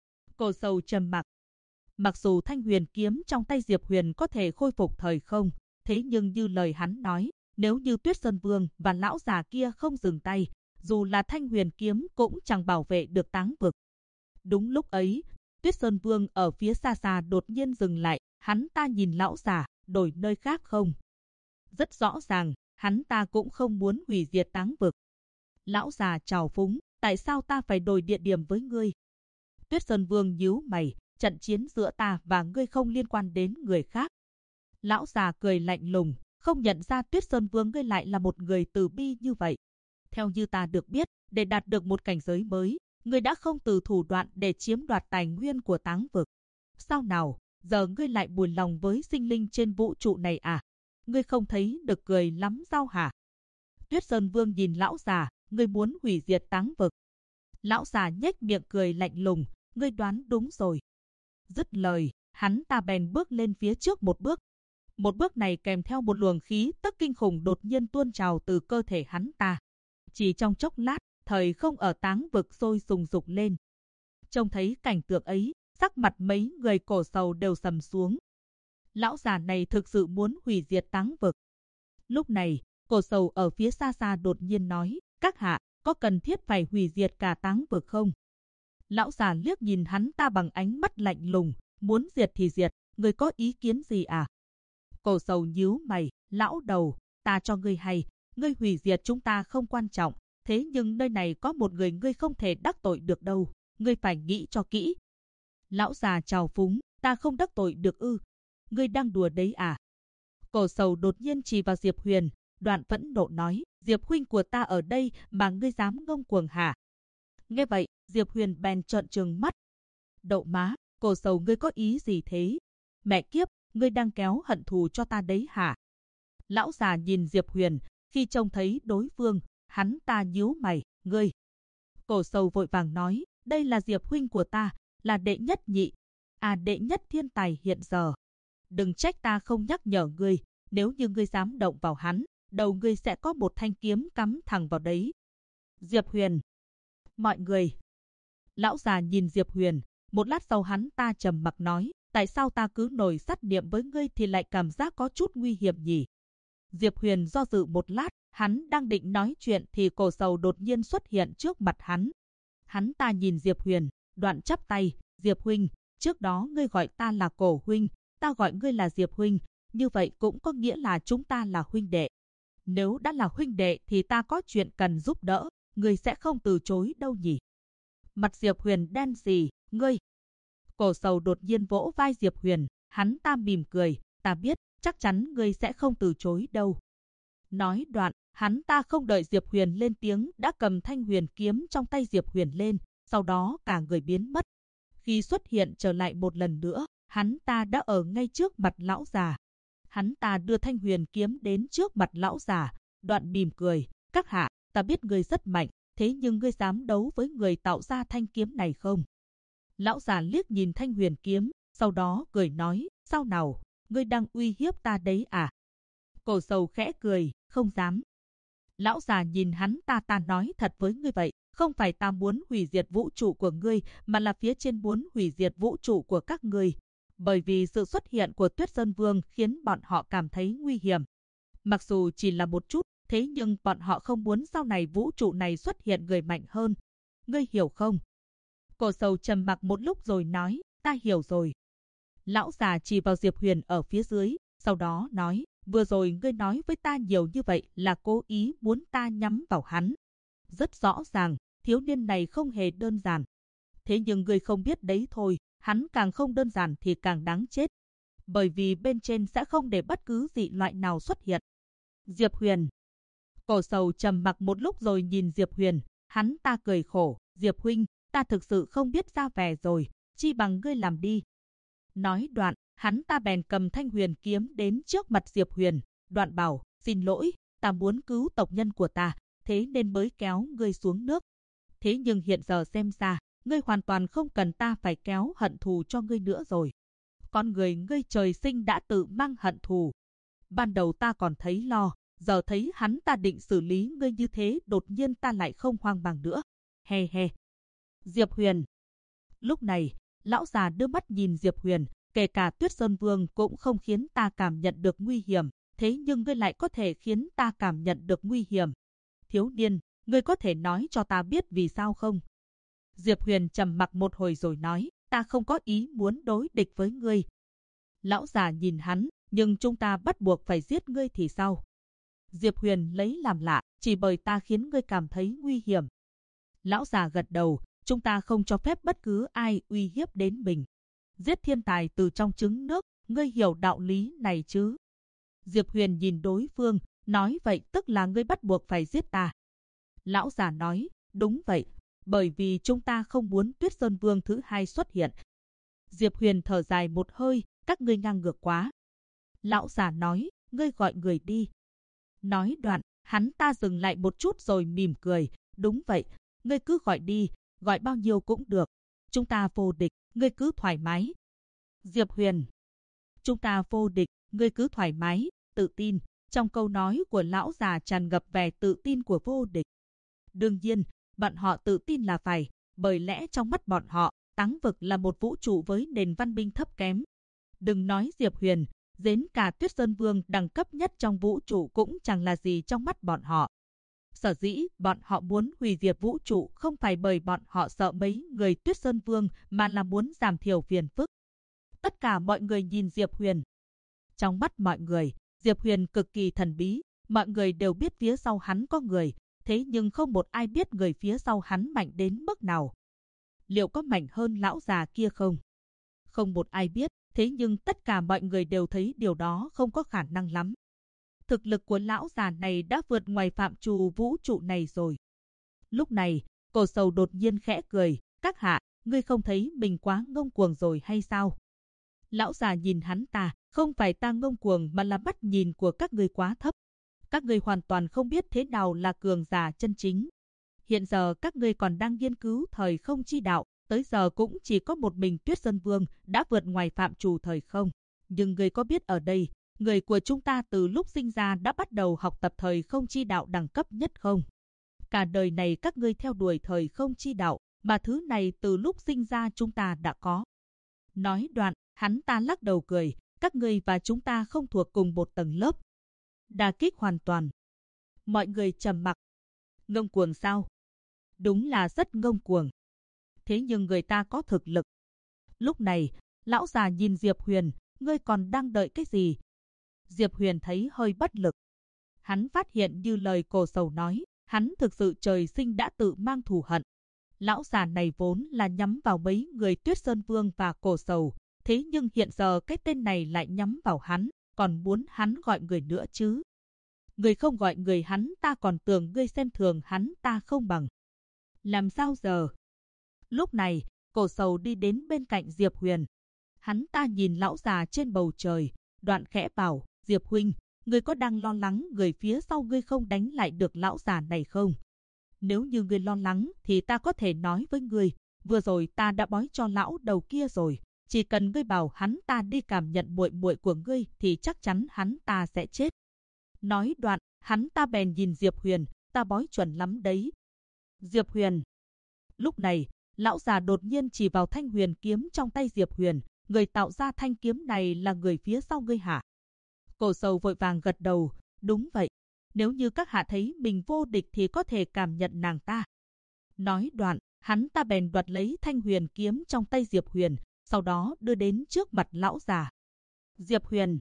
Speaker 1: Cổ sầu trầm mặc. Mặc dù Thanh Huyền kiếm trong tay Diệp Huyền có thể khôi phục thời không, thế nhưng như lời hắn nói, nếu như Tuyết Sơn Vương và lão già kia không dừng tay, dù là Thanh Huyền kiếm cũng chẳng bảo vệ được Táng Vực. Đúng lúc ấy, Tuyết Sơn Vương ở phía xa xa đột nhiên dừng lại, hắn ta nhìn lão già, đổi nơi khác không? Rất rõ ràng, hắn ta cũng không muốn hủy diệt Táng Vực. Lão già trào phúng, tại sao ta phải đổi địa điểm với ngươi? Tuyết Sơn Vương nhíu mày, trận chiến giữa ta và ngươi không liên quan đến người khác. Lão già cười lạnh lùng, không nhận ra Tuyết Sơn Vương ngươi lại là một người từ bi như vậy. Theo như ta được biết, để đạt được một cảnh giới mới, ngươi đã không từ thủ đoạn để chiếm đoạt tài nguyên của Táng vực. Sao nào, giờ ngươi lại buồn lòng với sinh linh trên vũ trụ này à? Ngươi không thấy được cười lắm sao hả? Tuyết Sơn Vương nhìn lão già, ngươi muốn hủy diệt Táng vực. Lão già nhếch miệng cười lạnh lùng, ngươi đoán đúng rồi. Dứt lời, hắn ta bèn bước lên phía trước một bước. Một bước này kèm theo một luồng khí tức kinh khủng đột nhiên tuôn trào từ cơ thể hắn ta. Chỉ trong chốc lát, thời không ở Táng vực sôi sùng sục lên. Trông thấy cảnh tượng ấy, sắc mặt mấy người Cổ Sầu đều sầm xuống. Lão già này thực sự muốn hủy diệt Táng vực. Lúc này, Cổ Sầu ở phía xa xa đột nhiên nói, các hạ, có cần thiết phải hủy diệt cả Táng vực không? Lão già liếc nhìn hắn ta bằng ánh mắt lạnh lùng, muốn diệt thì diệt, ngươi có ý kiến gì à? Cổ Sầu nhíu mày, lão đầu, ta cho ngươi hay, ngươi hủy diệt chúng ta không quan trọng, thế nhưng nơi này có một người ngươi không thể đắc tội được đâu, ngươi phải nghĩ cho kỹ. Lão già trào phúng, ta không đắc tội được ư? Ngươi đang đùa đấy à? Cổ Sầu đột nhiên chỉ vào Diệp Huyền, đoạn phẫn nộ nói, Diệp huynh của ta ở đây mà ngươi dám ngông cuồng hả? Nghe vậy, Diệp Huyền bèn trợn trừng mắt. Đậu má, Cổ Sầu ngươi có ý gì thế? Mẹ kiếp, ngươi đang kéo hận thù cho ta đấy hả? Lão già nhìn Diệp Huyền, khi trông thấy đối phương, hắn ta nhíu mày, ngươi. Cổ Sầu vội vàng nói, đây là Diệp huynh của ta, là đệ nhất nhị, đệ nhất thiên tài hiện giờ. Đừng trách ta không nhắc nhở ngươi, nếu như ngươi dám động vào hắn, đầu ngươi sẽ có một thanh kiếm cắm thẳng vào đấy. Diệp Huyền. Mọi người. Lão già nhìn Diệp Huyền, một lát sau hắn ta trầm mặc nói, tại sao ta cứ nổi sát niệm với ngươi thì lại cảm giác có chút nguy hiểm nhỉ? Diệp Huyền do dự một lát, hắn đang định nói chuyện thì Cổ Sầu đột nhiên xuất hiện trước mặt hắn. Hắn ta nhìn Diệp Huyền, đoạn chắp tay, Diệp huynh, trước đó ngươi gọi ta là Cổ huynh, ta gọi ngươi là Diệp huynh, như vậy cũng có nghĩa là chúng ta là huynh đệ. Nếu đã là huynh đệ thì ta có chuyện cần giúp đỡ, ngươi sẽ không từ chối đâu nhỉ? Mặt Diệp Huyền đen sì, ngươi. Cổ Sầu đột nhiên vỗ vai Diệp Huyền, hắn ta mỉm cười, ta biết, chắc chắn ngươi sẽ không từ chối đâu. Nói đoạn, hắn ta không đợi Diệp Huyền lên tiếng đã cầm thanh huyền kiếm trong tay Diệp Huyền lên, sau đó cả người biến mất. Khi xuất hiện trở lại một lần nữa, hắn ta đã ở ngay trước mặt lão già. Hắn ta đưa thanh huyền kiếm đến trước mặt lão già, đoạn mỉm cười, các hạ, ta biết ngươi rất mạnh, thế nhưng ngươi dám đấu với người tạo ra thanh kiếm này không? Lão già liếc nhìn thanh huyền kiếm, sau đó cười nói, sao nào, ngươi đang uy hiếp ta đấy à? Cổ Sầu khẽ cười, không dám. Lão già nhìn hắn ta nói thật với ngươi vậy, không phải ta muốn hủy diệt vũ trụ của ngươi, mà là phía trên muốn hủy diệt vũ trụ của các ngươi. Bởi vì sự xuất hiện của Tuyết Sơn Vương khiến bọn họ cảm thấy nguy hiểm. Mặc dù chỉ là một chút, thế nhưng bọn họ không muốn sau này vũ trụ này xuất hiện người mạnh hơn. Ngươi hiểu không? Cổ Sầu trầm mặc một lúc rồi nói, ta hiểu rồi. Lão già chỉ vào Diệp Huyền ở phía dưới, sau đó nói, vừa rồi ngươi nói với ta nhiều như vậy là cố ý muốn ta nhắm vào hắn. Rất rõ ràng, thiếu niên này không hề đơn giản. Thế nhưng ngươi không biết đấy thôi, hắn càng không đơn giản thì càng đáng chết. Bởi vì bên trên sẽ không để bất cứ dị loại nào xuất hiện. Diệp Huyền. Cổ Sầu trầm mặc một lúc rồi nhìn Diệp Huyền, hắn ta cười khổ, Diệp huynh, ta thực sự không biết ra vẻ rồi, chi bằng ngươi làm đi. Nói đoạn, hắn ta bèn cầm thanh huyền kiếm đến trước mặt Diệp Huyền, đoạn bảo, xin lỗi, ta muốn cứu tộc nhân của ta, thế nên mới kéo ngươi xuống nước. Thế nhưng hiện giờ xem ra, ngươi hoàn toàn không cần ta phải kéo hận thù cho ngươi nữa rồi. Con người ngươi trời sinh đã tự mang hận thù. Ban đầu ta còn thấy lo, giờ thấy hắn ta định xử lý ngươi như thế đột nhiên ta lại không hoang mang nữa. He he. Diệp Huyền. Lúc này, lão già đưa mắt nhìn Diệp Huyền, kể cả Tuyết Sơn Vương cũng không khiến ta cảm nhận được nguy hiểm, thế nhưng ngươi lại có thể khiến ta cảm nhận được nguy hiểm. Thiếu niên, ngươi có thể nói cho ta biết vì sao không? Diệp Huyền trầm mặc một hồi rồi nói, ta không có ý muốn đối địch với ngươi. Lão già nhìn hắn, nhưng chúng ta bắt buộc phải giết ngươi thì sao? Diệp Huyền lấy làm lạ, chỉ bởi ta khiến ngươi cảm thấy nguy hiểm. Lão già gật đầu, chúng ta không cho phép bất cứ ai uy hiếp đến mình. Giết thiên tài từ trong trứng nước, ngươi hiểu đạo lý này chứ? Diệp Huyền nhìn đối phương, nói vậy tức là ngươi bắt buộc phải giết ta. Lão già nói, đúng vậy, bởi vì chúng ta không muốn Tuyết Sơn Vương thứ hai xuất hiện. Diệp Huyền thở dài một hơi, các ngươi ngang ngược quá. Lão già nói, ngươi gọi người đi. Nói đoạn, hắn ta dừng lại một chút rồi mỉm cười, đúng vậy, ngươi cứ gọi đi, gọi bao nhiêu cũng được. Chúng ta vô địch, ngươi cứ thoải mái. Diệp Huyền, chúng ta vô địch, ngươi cứ thoải mái, tự tin. Trong câu nói của lão già tràn ngập vẻ tự tin của vô địch. Đương nhiên, bọn họ tự tin là phải, bởi lẽ trong mắt bọn họ, Táng Vực là một vũ trụ với nền văn minh thấp kém. Đừng nói Diệp Huyền, đến cả Tuyết Sơn Vương đẳng cấp nhất trong vũ trụ cũng chẳng là gì trong mắt bọn họ. Sở dĩ bọn họ muốn hủy diệt vũ trụ không phải bởi bọn họ sợ mấy người Tuyết Sơn Vương mà là muốn giảm thiểu phiền phức. Tất cả mọi người nhìn Diệp Huyền. Trong mắt mọi người, Diệp Huyền cực kỳ thần bí, mọi người đều biết phía sau hắn có người, thế nhưng không một ai biết người phía sau hắn mạnh đến mức nào. Liệu có mạnh hơn lão già kia không? Không một ai biết, thế nhưng tất cả mọi người đều thấy điều đó không có khả năng lắm. Thực lực của lão già này đã vượt ngoài phạm trù vũ trụ này rồi. Lúc này, Cổ Sầu đột nhiên khẽ cười, các hạ, ngươi không thấy mình quá ngông cuồng rồi hay sao? Lão già nhìn hắn ta, không phải ta ngông cuồng mà là mắt nhìn của các ngươi quá thấp. Các ngươi hoàn toàn không biết thế nào là cường giả chân chính. Hiện giờ các ngươi còn đang nghiên cứu thời không chi đạo, tới giờ cũng chỉ có một mình Tuyết Sơn Vương đã vượt ngoài phạm trù thời không. Nhưng ngươi có biết ở đây, người của chúng ta từ lúc sinh ra đã bắt đầu học tập thời không chi đạo đẳng cấp nhất không? Cả đời này các ngươi theo đuổi thời không chi đạo, mà thứ này từ lúc sinh ra chúng ta đã có. Nói đoạn, hắn ta lắc đầu cười, các ngươi và chúng ta không thuộc cùng một tầng lớp. Đả kích hoàn toàn. Mọi người trầm mặc. Ngông cuồng sao? Đúng là rất ngông cuồng. Thế nhưng người ta có thực lực. Lúc này, lão già nhìn Diệp Huyền, ngươi còn đang đợi cái gì? Diệp Huyền thấy hơi bất lực. Hắn phát hiện như lời Cổ Sầu nói, hắn thực sự trời sinh đã tự mang thù hận. Lão già này vốn là nhắm vào mấy người Tuyết Sơn Vương và Cổ Sầu, thế nhưng hiện giờ cái tên này lại nhắm vào hắn, còn muốn hắn gọi người nữa chứ. Người không gọi người hắn ta còn tưởng ngươi xem thường hắn ta không bằng. Làm sao giờ? Lúc này, Cổ Sầu đi đến bên cạnh Diệp Huyền. Hắn ta nhìn lão già trên bầu trời, đoạn khẽ bảo, Diệp huynh, ngươi có đang lo lắng người phía sau ngươi không đánh lại được lão già này không? Nếu như ngươi lo lắng thì ta có thể nói với ngươi, vừa rồi ta đã bói cho lão đầu kia rồi, chỉ cần ngươi bảo hắn ta đi cảm nhận muội muội của ngươi thì chắc chắn hắn ta sẽ chết. Nói đoạn, hắn ta bèn nhìn Diệp Huyền, ta bói chuẩn lắm đấy. Diệp Huyền. Lúc này, lão già đột nhiên chỉ vào thanh huyền kiếm trong tay Diệp Huyền, người tạo ra thanh kiếm này là người phía sau ngươi hả? Cổ Sầu vội vàng gật đầu, đúng vậy. Nếu như các hạ thấy mình vô địch thì có thể cảm nhận nàng ta. Nói đoạn, hắn ta bèn đoạt lấy thanh huyền kiếm trong tay Diệp Huyền, sau đó đưa đến trước mặt lão già. Diệp Huyền.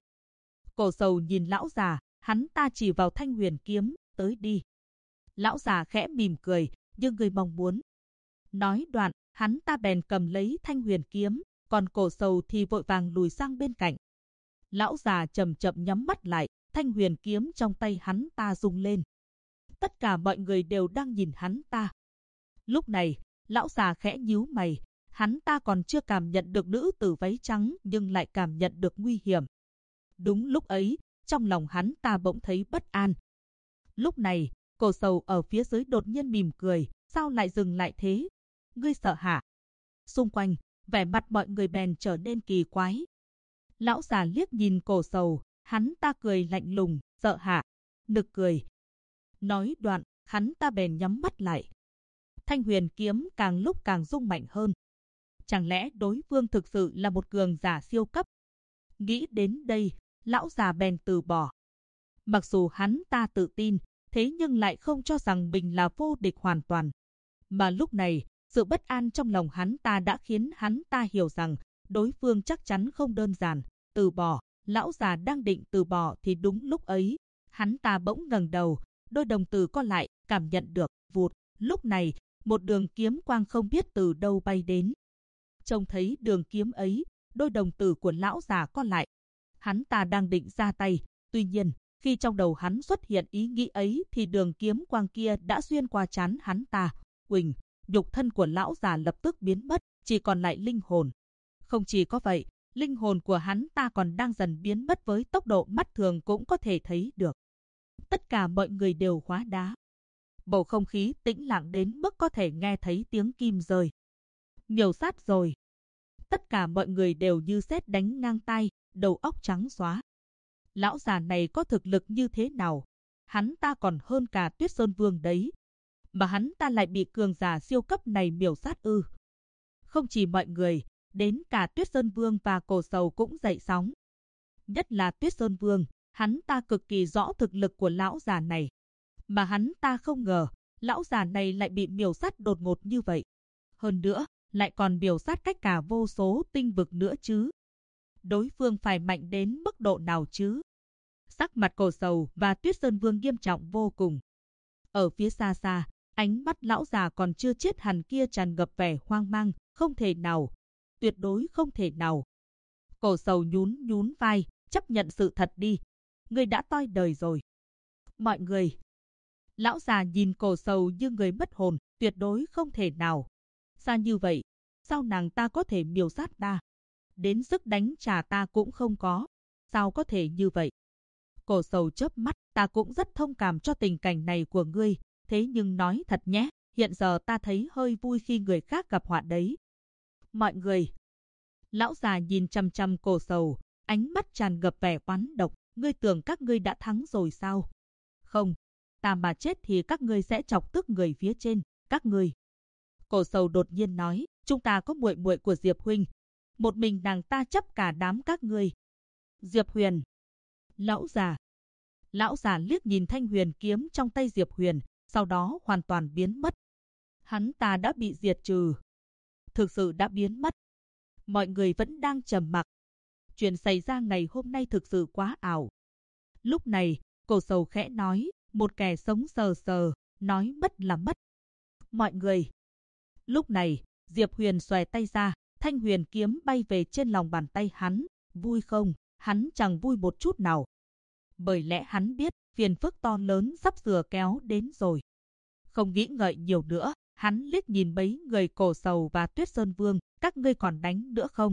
Speaker 1: Cổ Sầu nhìn lão già, hắn ta chỉ vào thanh huyền kiếm, tới đi. Lão già khẽ mỉm cười, như người mong muốn. Nói đoạn, hắn ta bèn cầm lấy thanh huyền kiếm, còn Cổ Sầu thì vội vàng lùi sang bên cạnh. Lão già chậm chậm nhắm mắt lại, thanh huyền kiếm trong tay hắn ta rung lên. Tất cả mọi người đều đang nhìn hắn ta. Lúc này, lão già khẽ nhíu mày, hắn ta còn chưa cảm nhận được nữ tử váy trắng nhưng lại cảm nhận được nguy hiểm. Đúng lúc ấy, trong lòng hắn ta bỗng thấy bất an. Lúc này, Cổ Sầu ở phía dưới đột nhiên mỉm cười, sao lại dừng lại thế? Ngươi sợ hả? Xung quanh, vẻ mặt mọi người bèn trở nên kỳ quái. Lão già liếc nhìn Cổ Sầu, hắn ta cười lạnh lùng, sợ hả? Nực cười. Nói đoạn, hắn ta bèn nhắm mắt lại. Thanh huyền kiếm càng lúc càng rung mạnh hơn. Chẳng lẽ đối phương thực sự là một cường giả siêu cấp? Nghĩ đến đây, lão già bèn từ bỏ. Mặc dù hắn ta tự tin, thế nhưng lại không cho rằng mình là vô địch hoàn toàn. Mà lúc này, sự bất an trong lòng hắn ta đã khiến hắn ta hiểu rằng đối phương chắc chắn không đơn giản. Từ bỏ, lão già đang định từ bỏ thì đúng lúc ấy, hắn ta bỗng ngẩng đầu, đôi đồng tử co lại, cảm nhận được, vụt. Lúc này, một đường kiếm quang không biết từ đâu bay đến. Trông thấy đường kiếm ấy, đôi đồng tử của lão già co lại. Hắn ta đang định ra tay, Tuy nhiên, khi trong đầu hắn xuất hiện ý nghĩ ấy thì đường kiếm quang kia đã xuyên qua trán hắn ta. Uỳnh, nhục thân của lão già lập tức biến mất, chỉ còn lại linh hồn. Không chỉ có vậy, linh hồn của hắn ta còn đang dần biến mất với tốc độ mắt thường cũng có thể thấy được. Tất cả mọi người đều hóa đá. Bầu không khí tĩnh lặng đến mức có thể nghe thấy tiếng kim rơi. Nhiều sát rồi. Tất cả mọi người đều như sét đánh ngang tai, đầu óc trắng xóa. Lão già này có thực lực như thế nào? Hắn ta còn hơn cả Tuyết Sơn Vương đấy. Mà hắn ta lại bị cường giả siêu cấp này miểu sát ư? Không chỉ mọi người, đến cả Tuyết Sơn Vương và Cổ Sầu cũng dậy sóng. Nhất là Tuyết Sơn Vương, hắn ta cực kỳ rõ thực lực của lão già này. Mà hắn ta không ngờ, lão già này lại bị miểu sát đột ngột như vậy. Hơn nữa, lại còn miểu sát cách cả vô số tinh vực nữa chứ. Đối phương phải mạnh đến mức độ nào chứ? Sắc mặt Cổ Sầu và Tuyết Sơn Vương nghiêm trọng vô cùng. Ở phía xa xa, ánh mắt lão già còn chưa chết hẳn kia tràn ngập vẻ hoang mang, không thể nào, tuyệt đối không thể nào. Cổ Sầu nhún nhún vai, chấp nhận sự thật đi, người đã toi đời rồi. Mọi người. Lão già nhìn Cổ Sầu như người mất hồn, tuyệt đối không thể nào. Sao như vậy? Sao nàng ta có thể miểu sát ta? Đến sức đánh trả ta cũng không có. Sao có thể như vậy? Cổ Sầu chớp mắt, ta cũng rất thông cảm cho tình cảnh này của ngươi. Thế nhưng nói thật nhé, hiện giờ ta thấy hơi vui khi người khác gặp họa đấy. Mọi người. Lão già nhìn chằm chằm Cổ Sầu, ánh mắt tràn ngập vẻ oán độc. Ngươi tưởng các ngươi đã thắng rồi sao? Không, ta mà chết thì các ngươi sẽ chọc tức người phía trên, các ngươi. Cổ Sầu đột nhiên nói, chúng ta có muội muội của Diệp huynh, một mình nàng ta chấp cả đám các ngươi. Diệp Huyền. Lão già liếc nhìn thanh huyền kiếm trong tay Diệp Huyền, sau đó hoàn toàn biến mất. Hắn ta đã bị diệt trừ. Thực sự đã biến mất. Mọi người vẫn đang trầm mặc. Chuyện xảy ra ngày hôm nay thực sự quá ảo. Lúc này, Cổ Sầu khẽ nói, một kẻ sống sờ sờ, nói mất là mất. Mọi người. Lúc này, Diệp Huyền xòe tay ra, thanh huyền kiếm bay về trên lòng bàn tay hắn. Vui không? Hắn chẳng vui một chút nào. Bởi lẽ hắn biết phiền phức to lớn sắp sửa kéo đến rồi. Không nghĩ ngợi nhiều nữa, hắn liếc nhìn mấy người Cổ Sầu và Tuyết Sơn Vương, các ngươi còn đánh nữa không?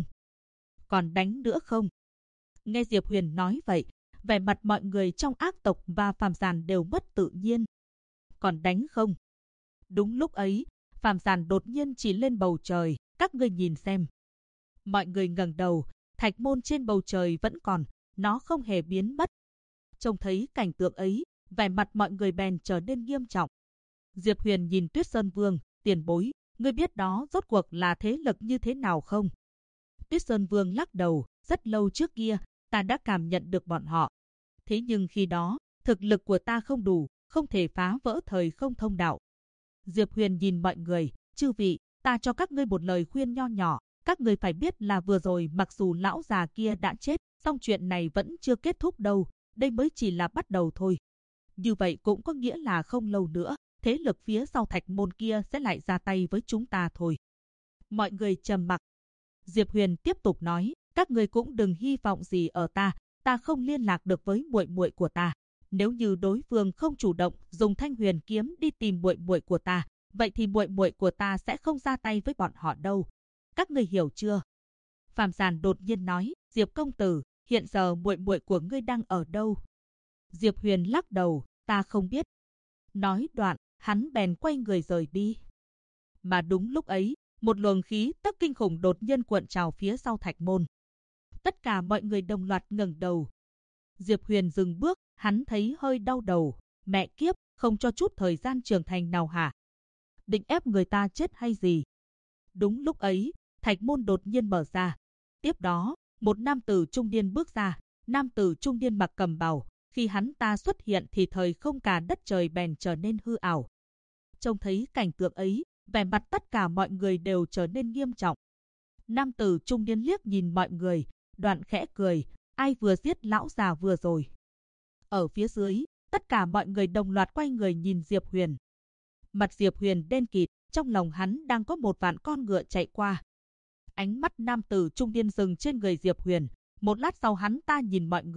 Speaker 1: Còn đánh nữa không? Nghe Diệp Huyền nói vậy, vẻ mặt mọi người trong ác tộc và phàm giàn đều mất tự nhiên. Còn đánh không? Đúng lúc ấy, phàm giàn đột nhiên chỉ lên bầu trời, các ngươi nhìn xem. Mọi người ngẩng đầu, thạch môn trên bầu trời vẫn còn, nó không hề biến mất. Trông thấy cảnh tượng ấy, vẻ mặt mọi người bèn trở nên nghiêm trọng. Diệp Huyền nhìn Tuyết Sơn Vương, tiền bối, ngươi biết đó rốt cuộc là thế lực như thế nào không? Tuyết Sơn Vương lắc đầu, rất lâu trước kia, ta đã cảm nhận được bọn họ. Thế nhưng khi đó, thực lực của ta không đủ, không thể phá vỡ thời không thông đạo. Diệp Huyền nhìn mọi người, chư vị, ta cho các ngươi một lời khuyên nho nhỏ. Các ngươi phải biết là vừa rồi mặc dù lão già kia đã chết, song chuyện này vẫn chưa kết thúc đâu. Đây mới chỉ là bắt đầu thôi. Như vậy cũng có nghĩa là không lâu nữa, thế lực phía sau thạch môn kia sẽ lại ra tay với chúng ta thôi. Mọi người trầm mặc. Diệp Huyền tiếp tục nói, các ngươi cũng đừng hy vọng gì ở ta không liên lạc được với muội muội của ta. Nếu như đối phương không chủ động dùng thanh huyền kiếm đi tìm muội muội của ta, vậy thì muội muội của ta sẽ không ra tay với bọn họ đâu. Các ngươi hiểu chưa? Phàm Giàn đột nhiên nói, Diệp công tử, hiện giờ muội muội của ngươi đang ở đâu? Diệp Huyền lắc đầu, ta không biết. Nói đoạn, hắn bèn quay người rời đi. Mà đúng lúc ấy, một luồng khí tức kinh khủng đột nhiên cuộn trào phía sau thạch môn. Tất cả mọi người đồng loạt ngẩng đầu. Diệp Huyền dừng bước, hắn thấy hơi đau đầu. Mẹ kiếp, không cho chút thời gian trưởng thành nào hả? Định ép người ta chết hay gì? Đúng lúc ấy, thạch môn đột nhiên mở ra. Tiếp đó, một nam tử trung niên bước ra. Nam tử trung niên mặc cầm bào. Khi hắn ta xuất hiện thì thời không cả đất trời bèn trở nên hư ảo. Trông thấy cảnh tượng ấy, vẻ mặt tất cả mọi người đều trở nên nghiêm trọng. Nam tử trung niên liếc nhìn mọi người, đoạn khẽ cười, ai vừa giết lão già vừa rồi. Ở phía dưới, tất cả mọi người đồng loạt quay người nhìn Diệp Huyền. Mặt Diệp Huyền đen kịt, trong lòng hắn đang có một vạn con ngựa chạy qua. Ánh mắt nam tử trung niên dừng trên người Diệp Huyền, một lát sau hắn ta nhìn mọi người,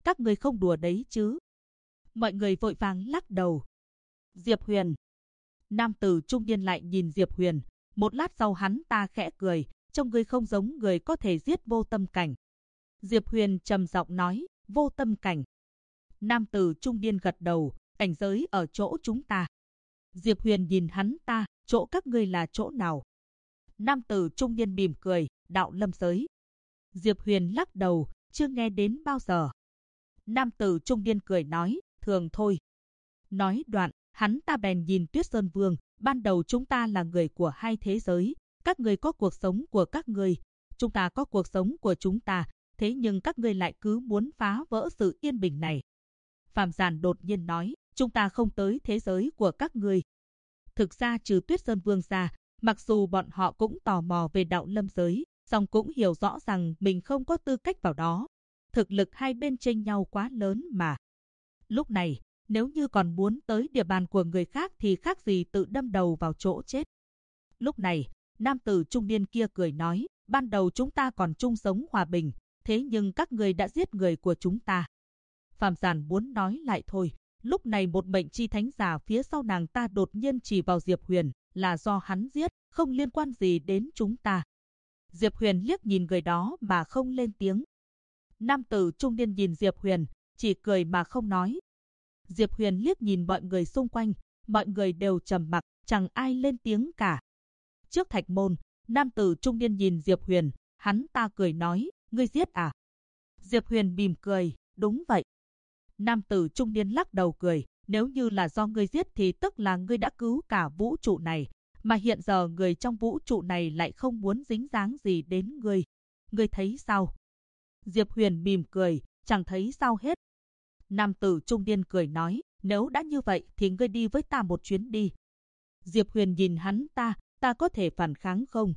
Speaker 1: các ngươi không đùa đấy chứ? Mọi người vội vàng lắc đầu. Diệp Huyền. Nam tử trung niên lại nhìn Diệp Huyền, một lát sau hắn ta khẽ cười, trông ngươi không giống người có thể giết vô tâm cảnh. Diệp Huyền trầm giọng nói, vô tâm cảnh. Nam tử trung niên gật đầu, cảnh giới ở chỗ chúng ta. Diệp Huyền nhìn hắn ta, chỗ các ngươi là chỗ nào? Nam tử trung niên mỉm cười, đạo lâm giới. Diệp Huyền lắc đầu, chưa nghe đến bao giờ. Nam tử trung niên cười nói, thường thôi. Nói đoạn, hắn ta bèn nhìn Tuyết Sơn Vương, ban đầu chúng ta là người của hai thế giới, các ngươi có cuộc sống của các ngươi, chúng ta có cuộc sống của chúng ta, thế nhưng các ngươi lại cứ muốn phá vỡ sự yên bình này. Phạm Giản đột nhiên nói, chúng ta không tới thế giới của các ngươi. Thực ra trừ Tuyết Sơn Vương ra, mặc dù bọn họ cũng tò mò về đạo lâm giới, song cũng hiểu rõ rằng mình không có tư cách vào đó. Thực lực hai bên chênh nhau quá lớn mà. Lúc này, nếu như còn muốn tới địa bàn của người khác thì khác gì tự đâm đầu vào chỗ chết. Lúc này, nam tử trung niên kia cười nói, ban đầu chúng ta còn chung sống hòa bình, thế nhưng các ngươi đã giết người của chúng ta. Phạm Giản muốn nói lại thôi, lúc này một mệnh chi thánh giả phía sau nàng ta đột nhiên chỉ vào Diệp Huyền, là do hắn giết, không liên quan gì đến chúng ta. Diệp Huyền liếc nhìn người đó mà không lên tiếng. Nam tử trung niên nhìn Diệp Huyền, chỉ cười mà không nói. Diệp Huyền liếc nhìn mọi người xung quanh, mọi người đều trầm mặc, chẳng ai lên tiếng cả. Trước thạch môn, nam tử trung niên nhìn Diệp Huyền, hắn ta cười nói, ngươi giết à? Diệp Huyền mỉm cười, đúng vậy. Nam tử trung niên lắc đầu cười, nếu như là do ngươi giết thì tức là ngươi đã cứu cả vũ trụ này, mà hiện giờ người trong vũ trụ này lại không muốn dính dáng gì đến ngươi. Ngươi thấy sao? Diệp Huyền mỉm cười, chẳng thấy sao hết. Nam tử trung niên cười nói, nếu đã như vậy thì ngươi đi với ta một chuyến đi. Diệp Huyền nhìn hắn ta có thể phản kháng không?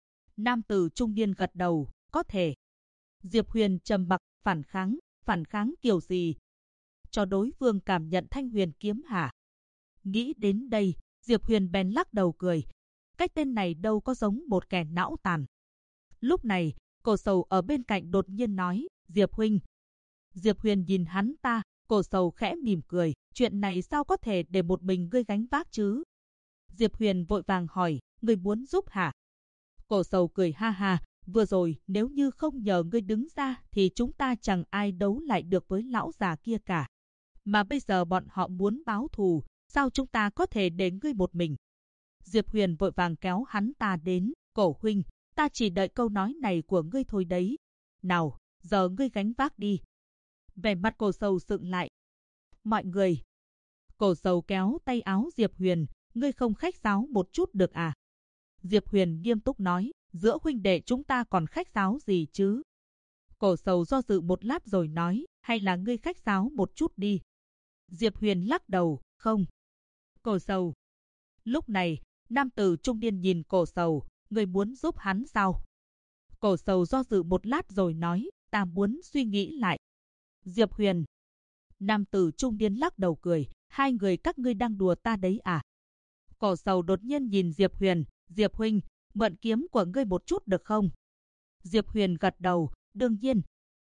Speaker 1: Nam tử trung niên gật đầu, có thể. Diệp Huyền trầm mặc, phản kháng kiểu gì? Cho đối phương cảm nhận thanh huyền kiếm hả? Nghĩ đến đây, Diệp Huyền bèn lắc đầu cười. Cái tên này đâu có giống một kẻ não tàn. Lúc này, Cổ Sầu ở bên cạnh đột nhiên nói, Diệp huynh. Diệp Huyền nhìn hắn ta, Cổ Sầu khẽ mỉm cười, chuyện này sao có thể để một mình ngươi gánh vác chứ? Diệp Huyền vội vàng hỏi, ngươi muốn giúp hả? Cổ Sầu cười ha ha, vừa rồi nếu như không nhờ ngươi đứng ra thì chúng ta chẳng ai đấu lại được với lão già kia cả. Mà bây giờ bọn họ muốn báo thù, sao chúng ta có thể để ngươi một mình? Diệp Huyền vội vàng kéo hắn ta đến, Cổ huynh, ta chỉ đợi câu nói này của ngươi thôi đấy. Nào, giờ ngươi gánh vác đi. Vẻ mặt Cổ Sầu sượng lại. Mọi người. Cổ Sầu kéo tay áo Diệp Huyền, ngươi không khách sáo một chút được à? Diệp Huyền nghiêm túc nói, giữa huynh đệ chúng ta còn khách sáo gì chứ? Cổ Sầu do dự một lát rồi nói, hay là ngươi khách sáo một chút đi. Diệp Huyền lắc đầu, không. Cổ Sầu. Lúc này, nam tử trung niên nhìn Cổ Sầu, ngươi muốn giúp hắn sao? Cổ Sầu do dự một lát rồi nói, ta muốn suy nghĩ lại. Diệp Huyền. Nam tử trung niên lắc đầu cười, hai người các ngươi đang đùa ta đấy à? Cổ Sầu đột nhiên nhìn Diệp Huyền, Diệp huynh, mượn kiếm của ngươi một chút được không? Diệp Huyền gật đầu, đương nhiên.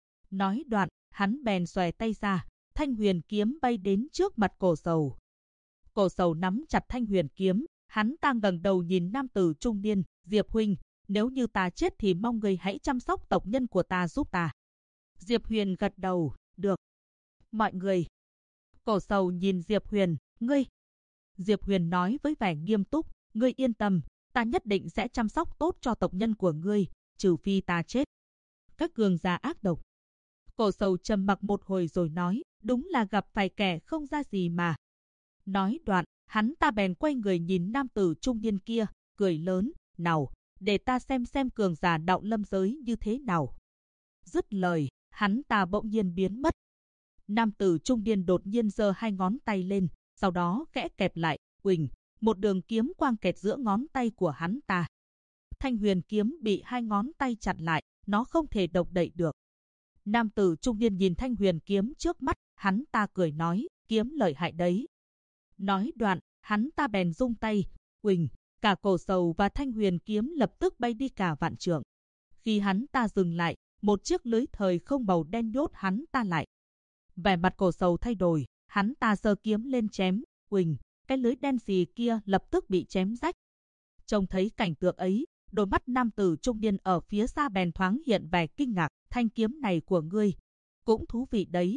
Speaker 1: Nói đoạn, hắn bèn xòe tay ra, thanh huyền kiếm bay đến trước mặt Cổ Sầu. Cổ Sầu nắm chặt thanh huyền kiếm, hắn ta ngẩng đầu nhìn nam tử trung niên, Diệp huynh, nếu như ta chết thì mong ngươi hãy chăm sóc tộc nhân của ta giúp ta. Diệp Huyền gật đầu, được. Mọi người. Cổ Sầu nhìn Diệp Huyền, ngươi. Diệp Huyền nói với vẻ nghiêm túc, ngươi yên tâm, ta nhất định sẽ chăm sóc tốt cho tộc nhân của ngươi, trừ phi ta chết. Các cường giả ác độc. Cổ Sầu trầm mặc một hồi rồi nói, đúng là gặp phải kẻ không ra gì mà. Nói đoạn, hắn ta bèn quay người nhìn nam tử trung niên kia, cười lớn, nào, để ta xem cường giả đạo lâm giới như thế nào. Dứt lời, hắn ta bỗng nhiên biến mất. Nam tử trung niên đột nhiên giơ hai ngón tay lên, sau đó khẽ kẹp lại, uỳnh, một đường kiếm quang kẹt giữa ngón tay của hắn ta. Thanh huyền kiếm bị hai ngón tay chặn lại, nó không thể động đậy được. Nam tử trung niên nhìn thanh huyền kiếm trước mắt, hắn ta cười nói, kiếm lợi hại đấy. Nói đoạn, hắn ta bèn rung tay, uỳnh, cả Cổ Sầu và thanh huyền kiếm lập tức bay đi cả vạn trượng. Khi hắn ta dừng lại, một chiếc lưới thời không màu đen nhốt hắn ta lại. Vẻ mặt Cổ Sầu thay đổi, hắn ta giơ kiếm lên chém, uỳnh, cái lưới đen xì kia lập tức bị chém rách. Trông thấy cảnh tượng ấy, đôi mắt nam tử trung niên ở phía xa bèn thoáng hiện vẻ kinh ngạc, thanh kiếm này của ngươi, cũng thú vị đấy.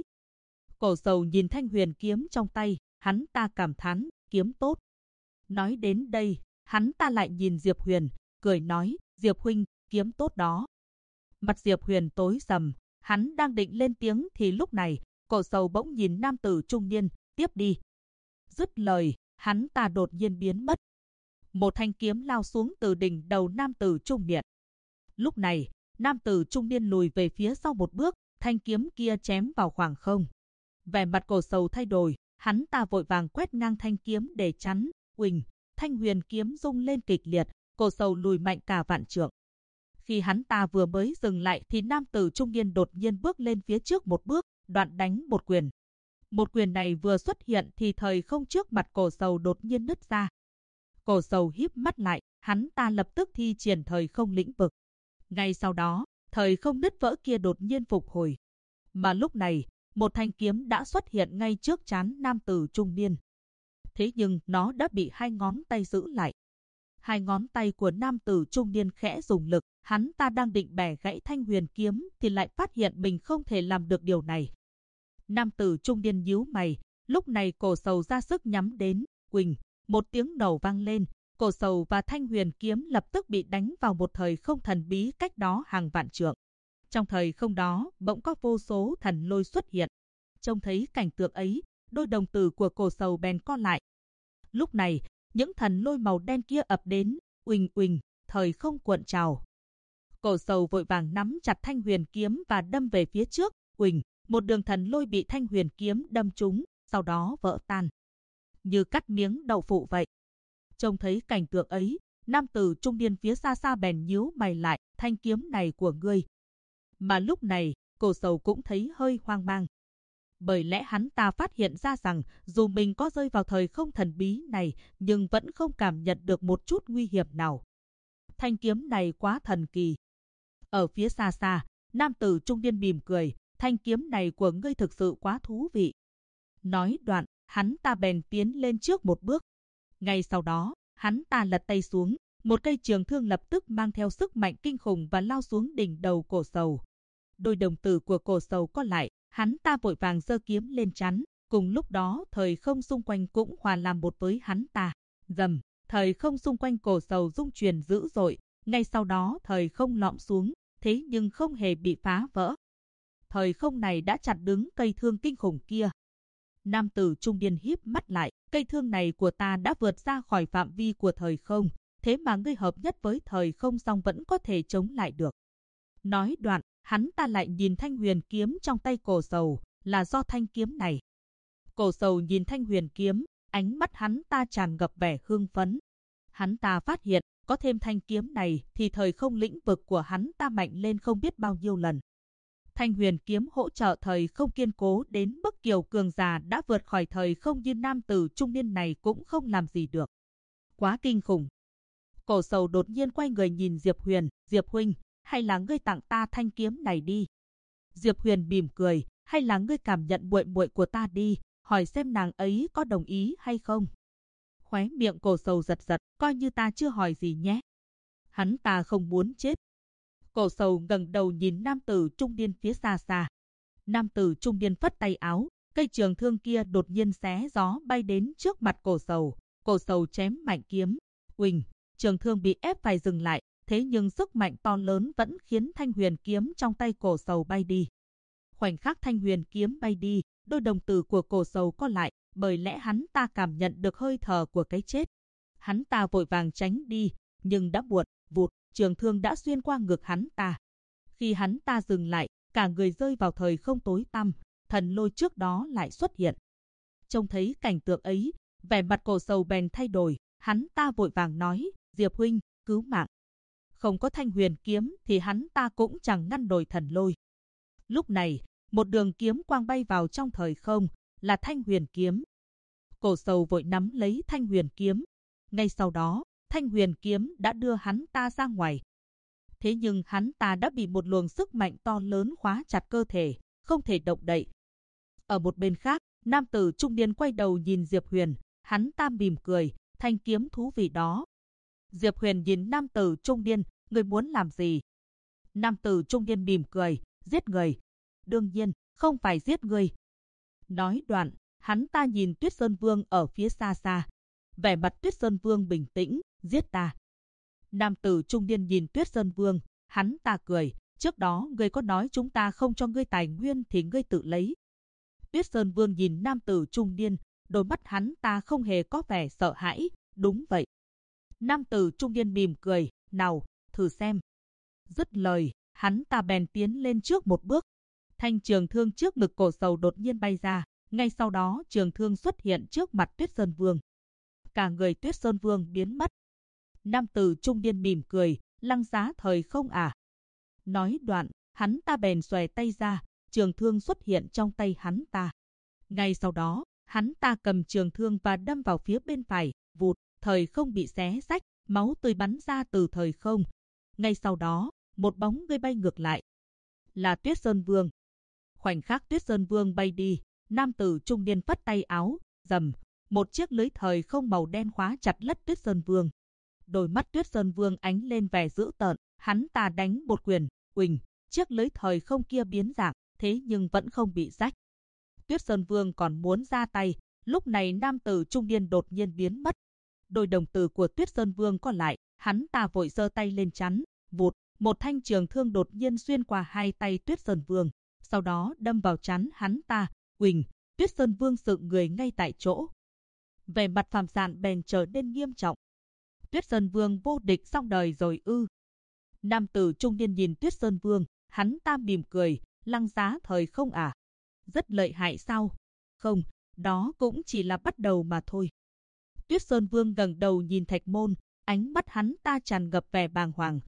Speaker 1: Cổ Sầu nhìn thanh huyền kiếm trong tay, hắn ta cảm thán, kiếm tốt. Nói đến đây, hắn ta lại nhìn Diệp Huyền, cười nói, Diệp huynh, kiếm tốt đó. Mặt Diệp Huyền tối sầm, hắn đang định lên tiếng thì lúc này, Cổ Sầu bỗng nhìn nam tử trung niên, tiếp đi. Dứt lời, hắn ta đột nhiên biến mất. Một thanh kiếm lao xuống từ đỉnh đầu nam tử trung niên. Lúc này, nam tử trung niên lùi về phía sau một bước, thanh kiếm kia chém vào khoảng không. Vẻ mặt Cổ Sầu thay đổi, hắn ta vội vàng quét ngang thanh kiếm để chắn, uỳnh, thanh huyền kiếm rung lên kịch liệt, Cổ Sầu lùi mạnh cả vạn trượng. Khi hắn ta vừa mới dừng lại thì nam tử trung niên đột nhiên bước lên phía trước một bước, đoạn đánh một quyền. Một quyền này vừa xuất hiện thì thời không trước mặt Cổ Sầu đột nhiên nứt ra. Cổ Sầu híp mắt lại, hắn ta lập tức thi triển thời không lĩnh vực. Ngay sau đó, thời không nứt vỡ kia đột nhiên phục hồi. Mà lúc này, một thanh kiếm đã xuất hiện ngay trước trán nam tử trung niên. Thế nhưng nó đã bị hai ngón tay giữ lại. Hai ngón tay của nam tử trung niên khẽ dùng lực, hắn ta đang định bẻ gãy thanh huyền kiếm thì lại phát hiện mình không thể làm được điều này. Nam tử trung niên nhíu mày, lúc này Cổ Sầu ra sức nhắm đến, uỳnh, một tiếng nổ vang lên, Cổ Sầu và thanh huyền kiếm lập tức bị đánh vào một thời không thần bí cách đó hàng vạn trượng. Trong thời không đó, bỗng có vô số thần lôi xuất hiện. Trông thấy cảnh tượng ấy, đôi đồng tử của Cổ Sầu bèn co lại. Lúc này, những thần lôi màu đen kia ập đến, uỳnh uỳnh, thời không cuộn trào. Cổ Sầu vội vàng nắm chặt thanh huyền kiếm và đâm về phía trước, uỳnh, một đường thần lôi bị thanh huyền kiếm đâm trúng, sau đó vỡ tan. Như cắt miếng đậu phụ vậy. Trông thấy cảnh tượng ấy, nam tử trung niên phía xa xa bèn nhíu mày lại, thanh kiếm này của ngươi. Mà lúc này, Cổ Sầu cũng thấy hơi hoang mang. Bởi lẽ hắn ta phát hiện ra rằng dù mình có rơi vào thời không thần bí này nhưng vẫn không cảm nhận được một chút nguy hiểm nào. Thanh kiếm này quá thần kỳ. Ở phía xa xa, nam tử trung niên mỉm cười, thanh kiếm này của ngươi thực sự quá thú vị. Nói đoạn, hắn ta bèn tiến lên trước một bước. Ngay sau đó, hắn ta lật tay xuống, một cây trường thương lập tức mang theo sức mạnh kinh khủng và lao xuống đỉnh đầu Cổ Sầu. Đôi đồng tử của Cổ Sầu co lại, hắn ta vội vàng giơ kiếm lên chắn, cùng lúc đó thời không xung quanh cũng hòa làm một với hắn ta. Rầm, thời không xung quanh Cổ Sầu rung chuyển dữ dội, ngay sau đó thời không lõm xuống, thế nhưng không hề bị phá vỡ. Thời không này đã chặn đứng cây thương kinh khủng kia. Nam tử trung niên híp mắt lại, cây thương này của ta đã vượt ra khỏi phạm vi của thời không, thế mà ngươi hợp nhất với thời không xong vẫn có thể chống lại được. Nói đoạn, hắn ta lại nhìn thanh huyền kiếm trong tay Cổ Sầu, là do thanh kiếm này. Cổ Sầu nhìn thanh huyền kiếm, ánh mắt hắn ta tràn ngập vẻ hưng phấn. Hắn ta phát hiện, có thêm thanh kiếm này thì thời không lĩnh vực của hắn ta mạnh lên không biết bao nhiêu lần. Thanh huyền kiếm hỗ trợ thời không kiên cố đến mức kiều cường già đã vượt khỏi thời không như nam tử trung niên này cũng không làm gì được. Quá kinh khủng. Cổ Sầu đột nhiên quay người nhìn Diệp Huyền, Diệp huynh, hay là ngươi tặng ta thanh kiếm này đi. Diệp Huyền mỉm cười, hay là ngươi cảm nhận muội muội của ta đi, hỏi xem nàng ấy có đồng ý hay không. Khóe miệng Cổ Sầu giật giật, coi như ta chưa hỏi gì nhé. Hắn ta không muốn chết. Cổ Sầu ngẩng đầu nhìn nam tử trung niên phía xa xa. Nam tử trung niên phất tay áo, cây trường thương kia đột nhiên xé gió bay đến trước mặt Cổ Sầu. Cổ Sầu chém mạnh kiếm, uỳnh, trường thương bị ép phải dừng lại. Thế nhưng sức mạnh to lớn vẫn khiến thanh huyền kiếm trong tay Cổ Sầu bay đi. Khoảnh khắc thanh huyền kiếm bay đi, đôi đồng tử của Cổ Sầu co lại, bởi lẽ hắn ta cảm nhận được hơi thở của cái chết. Hắn ta vội vàng tránh đi, nhưng đã muộn, vụt, trường thương đã xuyên qua ngực hắn ta. Khi hắn ta dừng lại, cả người rơi vào thời không tối tăm, thần lôi trước đó lại xuất hiện. Trông thấy cảnh tượng ấy, vẻ mặt Cổ Sầu bèn thay đổi, hắn ta vội vàng nói, Diệp huynh, cứu mạng. Không có thanh huyền kiếm thì hắn ta cũng chẳng ngăn nổi thần lôi. Lúc này, một đường kiếm quang bay vào trong thời không, là thanh huyền kiếm. Cổ Sầu vội nắm lấy thanh huyền kiếm. Ngay sau đó, thanh huyền kiếm đã đưa hắn ta ra ngoài. Thế nhưng hắn ta đã bị một luồng sức mạnh to lớn khóa chặt cơ thể, không thể động đậy. Ở một bên khác, nam tử trung niên quay đầu nhìn Diệp Huyền, hắn ta mỉm cười, thanh kiếm thú vị đó. Diệp Huyền nhìn nam tử trung niên, người muốn làm gì? Nam tử trung niên mỉm cười, giết người. Đương nhiên, không phải giết người. Nói đoạn, hắn ta nhìn Tuyết Sơn Vương ở phía xa xa. Vẻ mặt Tuyết Sơn Vương bình tĩnh, giết ta. Nam tử trung niên nhìn Tuyết Sơn Vương, hắn ta cười, trước đó ngươi có nói chúng ta không cho ngươi tài nguyên thì ngươi tự lấy. Tuyết Sơn Vương nhìn nam tử trung niên, đôi mắt hắn ta không hề có vẻ sợ hãi, đúng vậy. Nam tử trung niên mỉm cười, nào, thử xem. Dứt lời, hắn ta bèn tiến lên trước một bước. Thanh trường thương trước ngực cổ sầu đột nhiên bay ra, ngay sau đó trường thương xuất hiện trước mặt Tuyết Sơn Vương. Cả người Tuyết Sơn Vương biến mất. Nam tử trung niên mỉm cười, lăng giá thời không à. Nói đoạn, hắn ta bèn xòe tay ra, trường thương xuất hiện trong tay hắn ta. Ngay sau đó, hắn ta cầm trường thương và đâm vào phía bên phải, vụt, thời không bị xé rách, máu tươi bắn ra từ thời không. Ngay sau đó, một bóng người bay ngược lại. Là Tuyết Sơn Vương. Khoảnh khắc Tuyết Sơn Vương bay đi, nam tử trung niên phất tay áo, rầm, một chiếc lưới thời không màu đen khóa chặt lất Tuyết Sơn Vương. Đôi mắt Tuyết Sơn Vương ánh lên vẻ dữ tợn, hắn ta đánh một quyền, uỳnh, chiếc lưới thời không kia biến dạng, thế nhưng vẫn không bị rách. Tuyết Sơn Vương còn muốn ra tay, lúc này nam tử trung niên đột nhiên biến mất. Đôi đồng tử của Tuyết Sơn Vương còn lại, hắn ta vội giơ tay lên chắn, vụt, một thanh trường thương đột nhiên xuyên qua hai tay Tuyết Sơn Vương, sau đó đâm vào chắn hắn ta, uỳnh, Tuyết Sơn Vương sững người ngay tại chỗ. Vẻ mặt phàm dạn bèn trở nên nghiêm trọng. Tuyết Sơn Vương vô địch xong đời rồi ư? Nam tử trung niên nhìn Tuyết Sơn Vương, hắn ta mỉm cười, lăng giá thời không à? Rất lợi hại sao? Không, đó cũng chỉ là bắt đầu mà thôi. Tuyết Sơn Vương ngẩng đầu nhìn Thạch Môn, ánh mắt hắn ta tràn ngập vẻ bàng hoàng.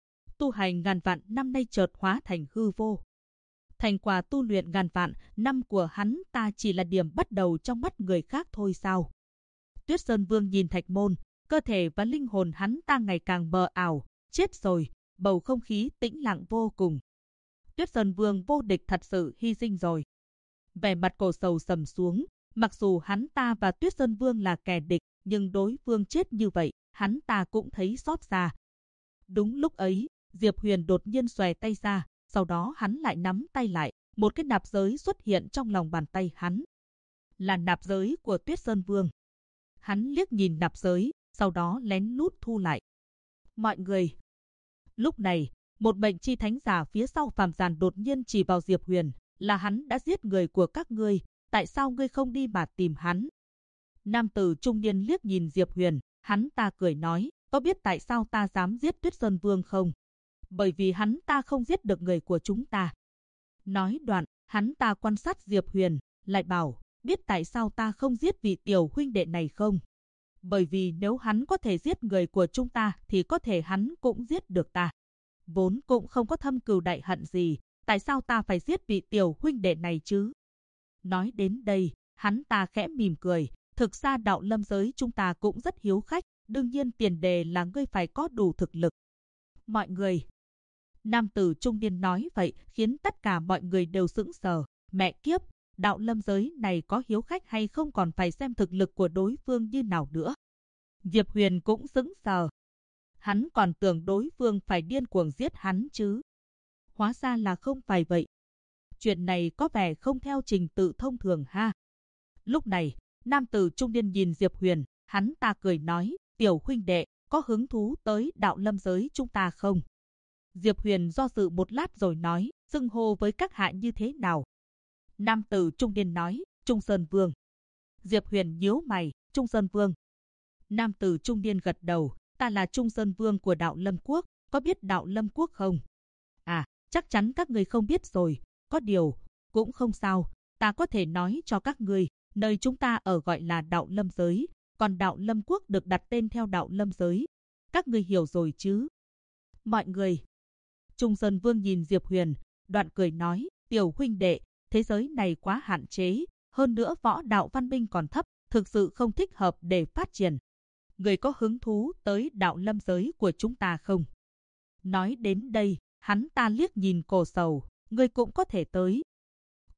Speaker 1: Tu hành ngàn vạn năm nay chợt hóa thành hư vô. Thành quả tu luyện ngàn vạn năm của hắn ta chỉ là điểm bắt đầu trong mắt người khác thôi sao? Tuyết Sơn Vương nhìn Thạch Môn, cơ thể và linh hồn hắn ta ngày càng mờ ảo, chết rồi, bầu không khí tĩnh lặng vô cùng. Tuyết Sơn Vương vô địch thật sự hy sinh rồi. Vẻ mặt cổ sầu sầm xuống, mặc dù hắn ta và Tuyết Sơn Vương là kẻ địch, nhưng đối phương chết như vậy, hắn ta cũng thấy xót xa. Đúng lúc ấy, Diệp Huyền đột nhiên xòe tay ra, sau đó hắn lại nắm tay lại, một cái nạp giới xuất hiện trong lòng bàn tay hắn. Là nạp giới của Tuyết Sơn Vương. Hắn liếc nhìn nạp giới, sau đó lén lút thu lại. Mọi người. Lúc này, một mệnh chi thánh giả phía sau phàm giàn đột nhiên chỉ vào Diệp Huyền, là hắn đã giết người của các ngươi, tại sao ngươi không đi mà tìm hắn? Nam tử trung niên liếc nhìn Diệp Huyền, hắn ta cười nói, có biết tại sao ta dám giết Tuyết Sơn Vương không? Bởi vì hắn ta không giết được người của chúng ta. Nói đoạn, hắn ta quan sát Diệp Huyền, lại bảo, biết tại sao ta không giết vị tiểu huynh đệ này không? Bởi vì nếu hắn có thể giết người của chúng ta thì có thể hắn cũng giết được ta. Vốn cũng không có thâm cừu đại hận gì, tại sao ta phải giết vị tiểu huynh đệ này chứ? Nói đến đây, hắn ta khẽ mỉm cười, thực ra đạo lâm giới chúng ta cũng rất hiếu khách, đương nhiên tiền đề là ngươi phải có đủ thực lực. Mọi người. Nam tử trung niên nói vậy khiến tất cả mọi người đều sững sờ, mẹ kiếp, đạo lâm giới này có hiếu khách hay không còn phải xem thực lực của đối phương như nào nữa. Diệp Huyền cũng sững sờ. Hắn còn tưởng đối phương phải điên cuồng giết hắn chứ. Hóa ra là không phải vậy. Chuyện này có vẻ không theo trình tự thông thường ha. Lúc này, nam tử trung niên nhìn Diệp Huyền, hắn ta cười nói, tiểu huynh đệ, có hứng thú tới đạo lâm giới chúng ta không? Diệp Huyền do dự một lát rồi nói, xưng hô với các hạ như thế nào? Nam tử trung niên nói, Trung Sơn Vương. Diệp Huyền nhíu mày, Trung Sơn Vương. Nam tử trung niên gật đầu, ta là Trung Sơn Vương của đạo Lâm Quốc, có biết đạo Lâm Quốc không? À, chắc chắn các người không biết rồi, có điều, cũng không sao, ta có thể nói cho các người, nơi chúng ta ở gọi là đạo Lâm Giới, còn đạo Lâm Quốc được đặt tên theo đạo Lâm Giới. Các người hiểu rồi chứ? Mọi người. Trung Sơn Vương nhìn Diệp Huyền, đoạn cười nói, tiểu huynh đệ, thế giới này quá hạn chế, hơn nữa võ đạo văn minh còn thấp, thực sự không thích hợp để phát triển. Người có hứng thú tới đạo lâm giới của chúng ta không? Nói đến đây, hắn ta liếc nhìn cổ sầu, người cũng có thể tới.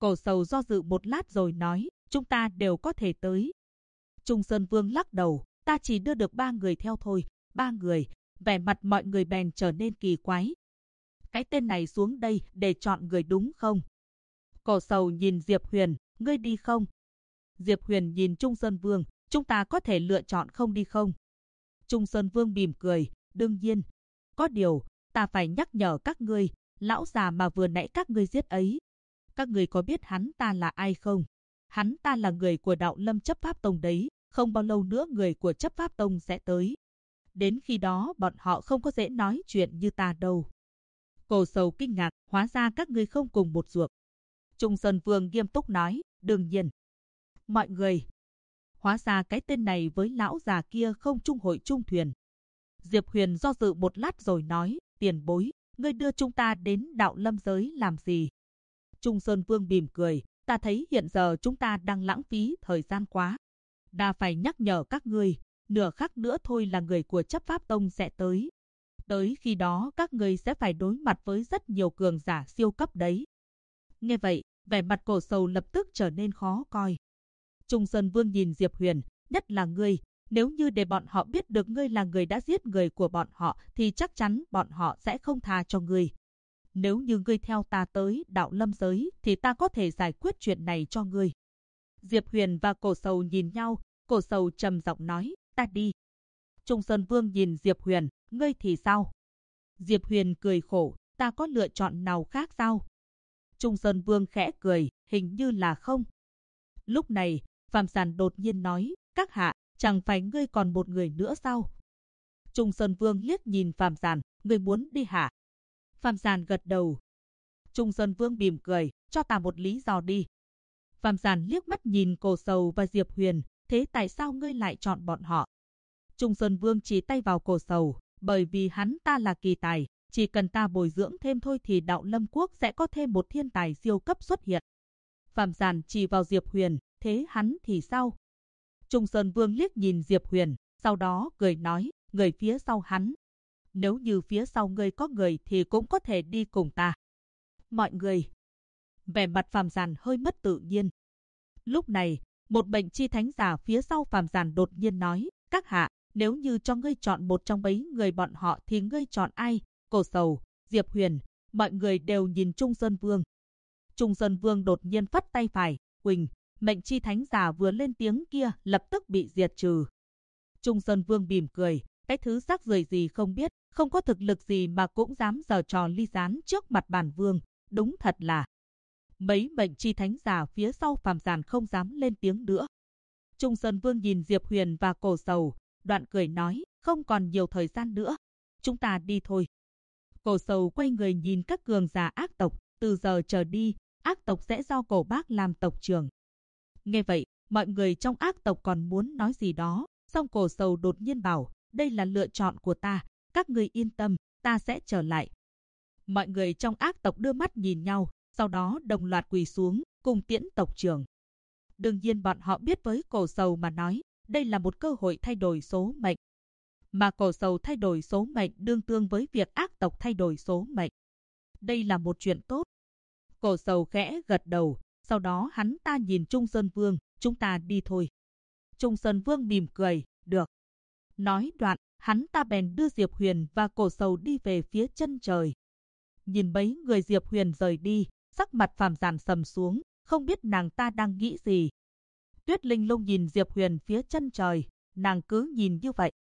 Speaker 1: Cổ Sầu do dự một lát rồi nói, chúng ta đều có thể tới. Trung Sơn Vương lắc đầu, ta chỉ đưa được 3 người theo thôi. 3 người, vẻ mặt mọi người bèn trở nên kỳ quái. Cái tên này xuống đây để chọn người đúng không? Cổ Sầu nhìn Diệp Huyền, ngươi đi không? Diệp Huyền nhìn Trung Sơn Vương, chúng ta có thể lựa chọn không đi không? Trung Sơn Vương mỉm cười, đương nhiên. Có điều, ta phải nhắc nhở các ngươi, lão già mà vừa nãy các ngươi giết ấy. Các ngươi có biết hắn ta là ai không? Hắn ta là người của Đạo Lâm Chấp Pháp Tông đấy, không bao lâu nữa người của Chấp Pháp Tông sẽ tới. Đến khi đó bọn họ không có dễ nói chuyện như ta đâu. Cổ Sầu kinh ngạc, hóa ra các ngươi không cùng một ruột. Trung Sơn Vương nghiêm túc nói, đương nhiên. Mọi người, hóa ra cái tên này với lão già kia không chung hội chung thuyền. Diệp Huyền do dự một lát rồi nói, tiền bối, ngươi đưa chúng ta đến Đạo Lâm giới làm gì? Trung Sơn Vương mỉm cười, ta thấy hiện giờ chúng ta đang lãng phí thời gian quá. Ta phải nhắc nhở các ngươi, nửa khắc nữa thôi là người của Chấp Pháp Tông sẽ tới. Tới khi đó các ngươi sẽ phải đối mặt với rất nhiều cường giả siêu cấp đấy. Nghe vậy, vẻ mặt Cổ Sầu lập tức trở nên khó coi. Trung Sơn Vương nhìn Diệp Huyền, nhất là ngươi, nếu như để bọn họ biết được ngươi là người đã giết người của bọn họ thì chắc chắn bọn họ sẽ không tha cho ngươi. Nếu như ngươi theo ta tới Đạo Lâm giới thì ta có thể giải quyết chuyện này cho ngươi. Diệp Huyền và Cổ Sầu nhìn nhau, Cổ Sầu trầm giọng nói, ta đi. Trung Sơn Vương nhìn Diệp Huyền, ngươi thì sao? Diệp Huyền cười khổ, ta có lựa chọn nào khác sao? Trung Sơn Vương khẽ cười, hình như là không. Lúc này, Phạm Giản đột nhiên nói, các hạ, chẳng phải ngươi còn một người nữa sao? Trung Sơn Vương liếc nhìn Phạm Giản, ngươi muốn đi hả? Phạm Giản gật đầu. Trung Sơn Vương mỉm cười, cho ta một lý do đi. Phạm Giản liếc mắt nhìn Cổ Sầu và Diệp Huyền, thế tại sao ngươi lại chọn bọn họ? Trung Sơn Vương chỉ tay vào Cổ Sầu, bởi vì hắn ta là kỳ tài, chỉ cần ta bồi dưỡng thêm thôi thì Đạo Lâm Quốc sẽ có thêm một thiên tài siêu cấp xuất hiện. Phạm Giản chỉ vào Diệp Huyền, thế hắn thì sao? Trung Sơn Vương liếc nhìn Diệp Huyền, sau đó cười nói, người phía sau hắn. Nếu như phía sau ngươi có người thì cũng có thể đi cùng ta. Mọi người. Vẻ mặt Phạm Giản hơi mất tự nhiên. Lúc này, một Mệnh Chi Thánh giả phía sau Phạm Giản đột nhiên nói, các hạ, nếu như cho ngươi chọn một trong mấy người bọn họ thì ngươi chọn ai? Cổ Sầu, Diệp Huyền, mọi người đều nhìn Trung Sơn Vương. Trung Sơn Vương đột nhiên phất tay phải, Quỳnh, Mệnh Chi Thánh giả vừa lên tiếng kia lập tức bị diệt trừ. Trung Sơn Vương mỉm cười, cái thứ rác rưởi gì không biết, không có thực lực gì mà cũng dám giở trò ly gián trước mặt bản vương, đúng thật là. Mấy Mệnh Chi Thánh giả phía sau Phạm Giản không dám lên tiếng nữa. Trung Sơn Vương nhìn Diệp Huyền và Cổ Sầu, đoạn cười nói, không còn nhiều thời gian nữa, chúng ta đi thôi. Cổ Sầu quay người nhìn các cường giả ác tộc, từ giờ trở đi, ác tộc sẽ do Cổ Bác làm tộc trưởng. Nghe vậy, mọi người trong ác tộc còn muốn nói gì đó, song Cổ Sầu đột nhiên bảo, đây là lựa chọn của ta, các người yên tâm, ta sẽ trở lại. Mọi người trong ác tộc đưa mắt nhìn nhau, sau đó đồng loạt quỳ xuống, cùng tiễn tộc trưởng. Đương nhiên bọn họ biết với Cổ Sầu mà nói, đây là một cơ hội thay đổi số mệnh. Mà Cổ Sầu thay đổi số mệnh đương tương với việc ác tộc thay đổi số mệnh. Đây là một chuyện tốt. Cổ Sầu khẽ gật đầu, sau đó hắn ta nhìn Trung Sơn Vương, chúng ta đi thôi. Trung Sơn Vương mỉm cười, được. Nói đoạn, hắn ta bèn đưa Diệp Huyền và Cổ Sầu đi về phía chân trời. Nhìn mấy người Diệp Huyền rời đi, sắc mặt Phạm Giản sầm xuống, không biết nàng ta đang nghĩ gì. Tuyết Linh Lung nhìn Diệp Huyền phía chân trời, nàng cứ nhìn như vậy,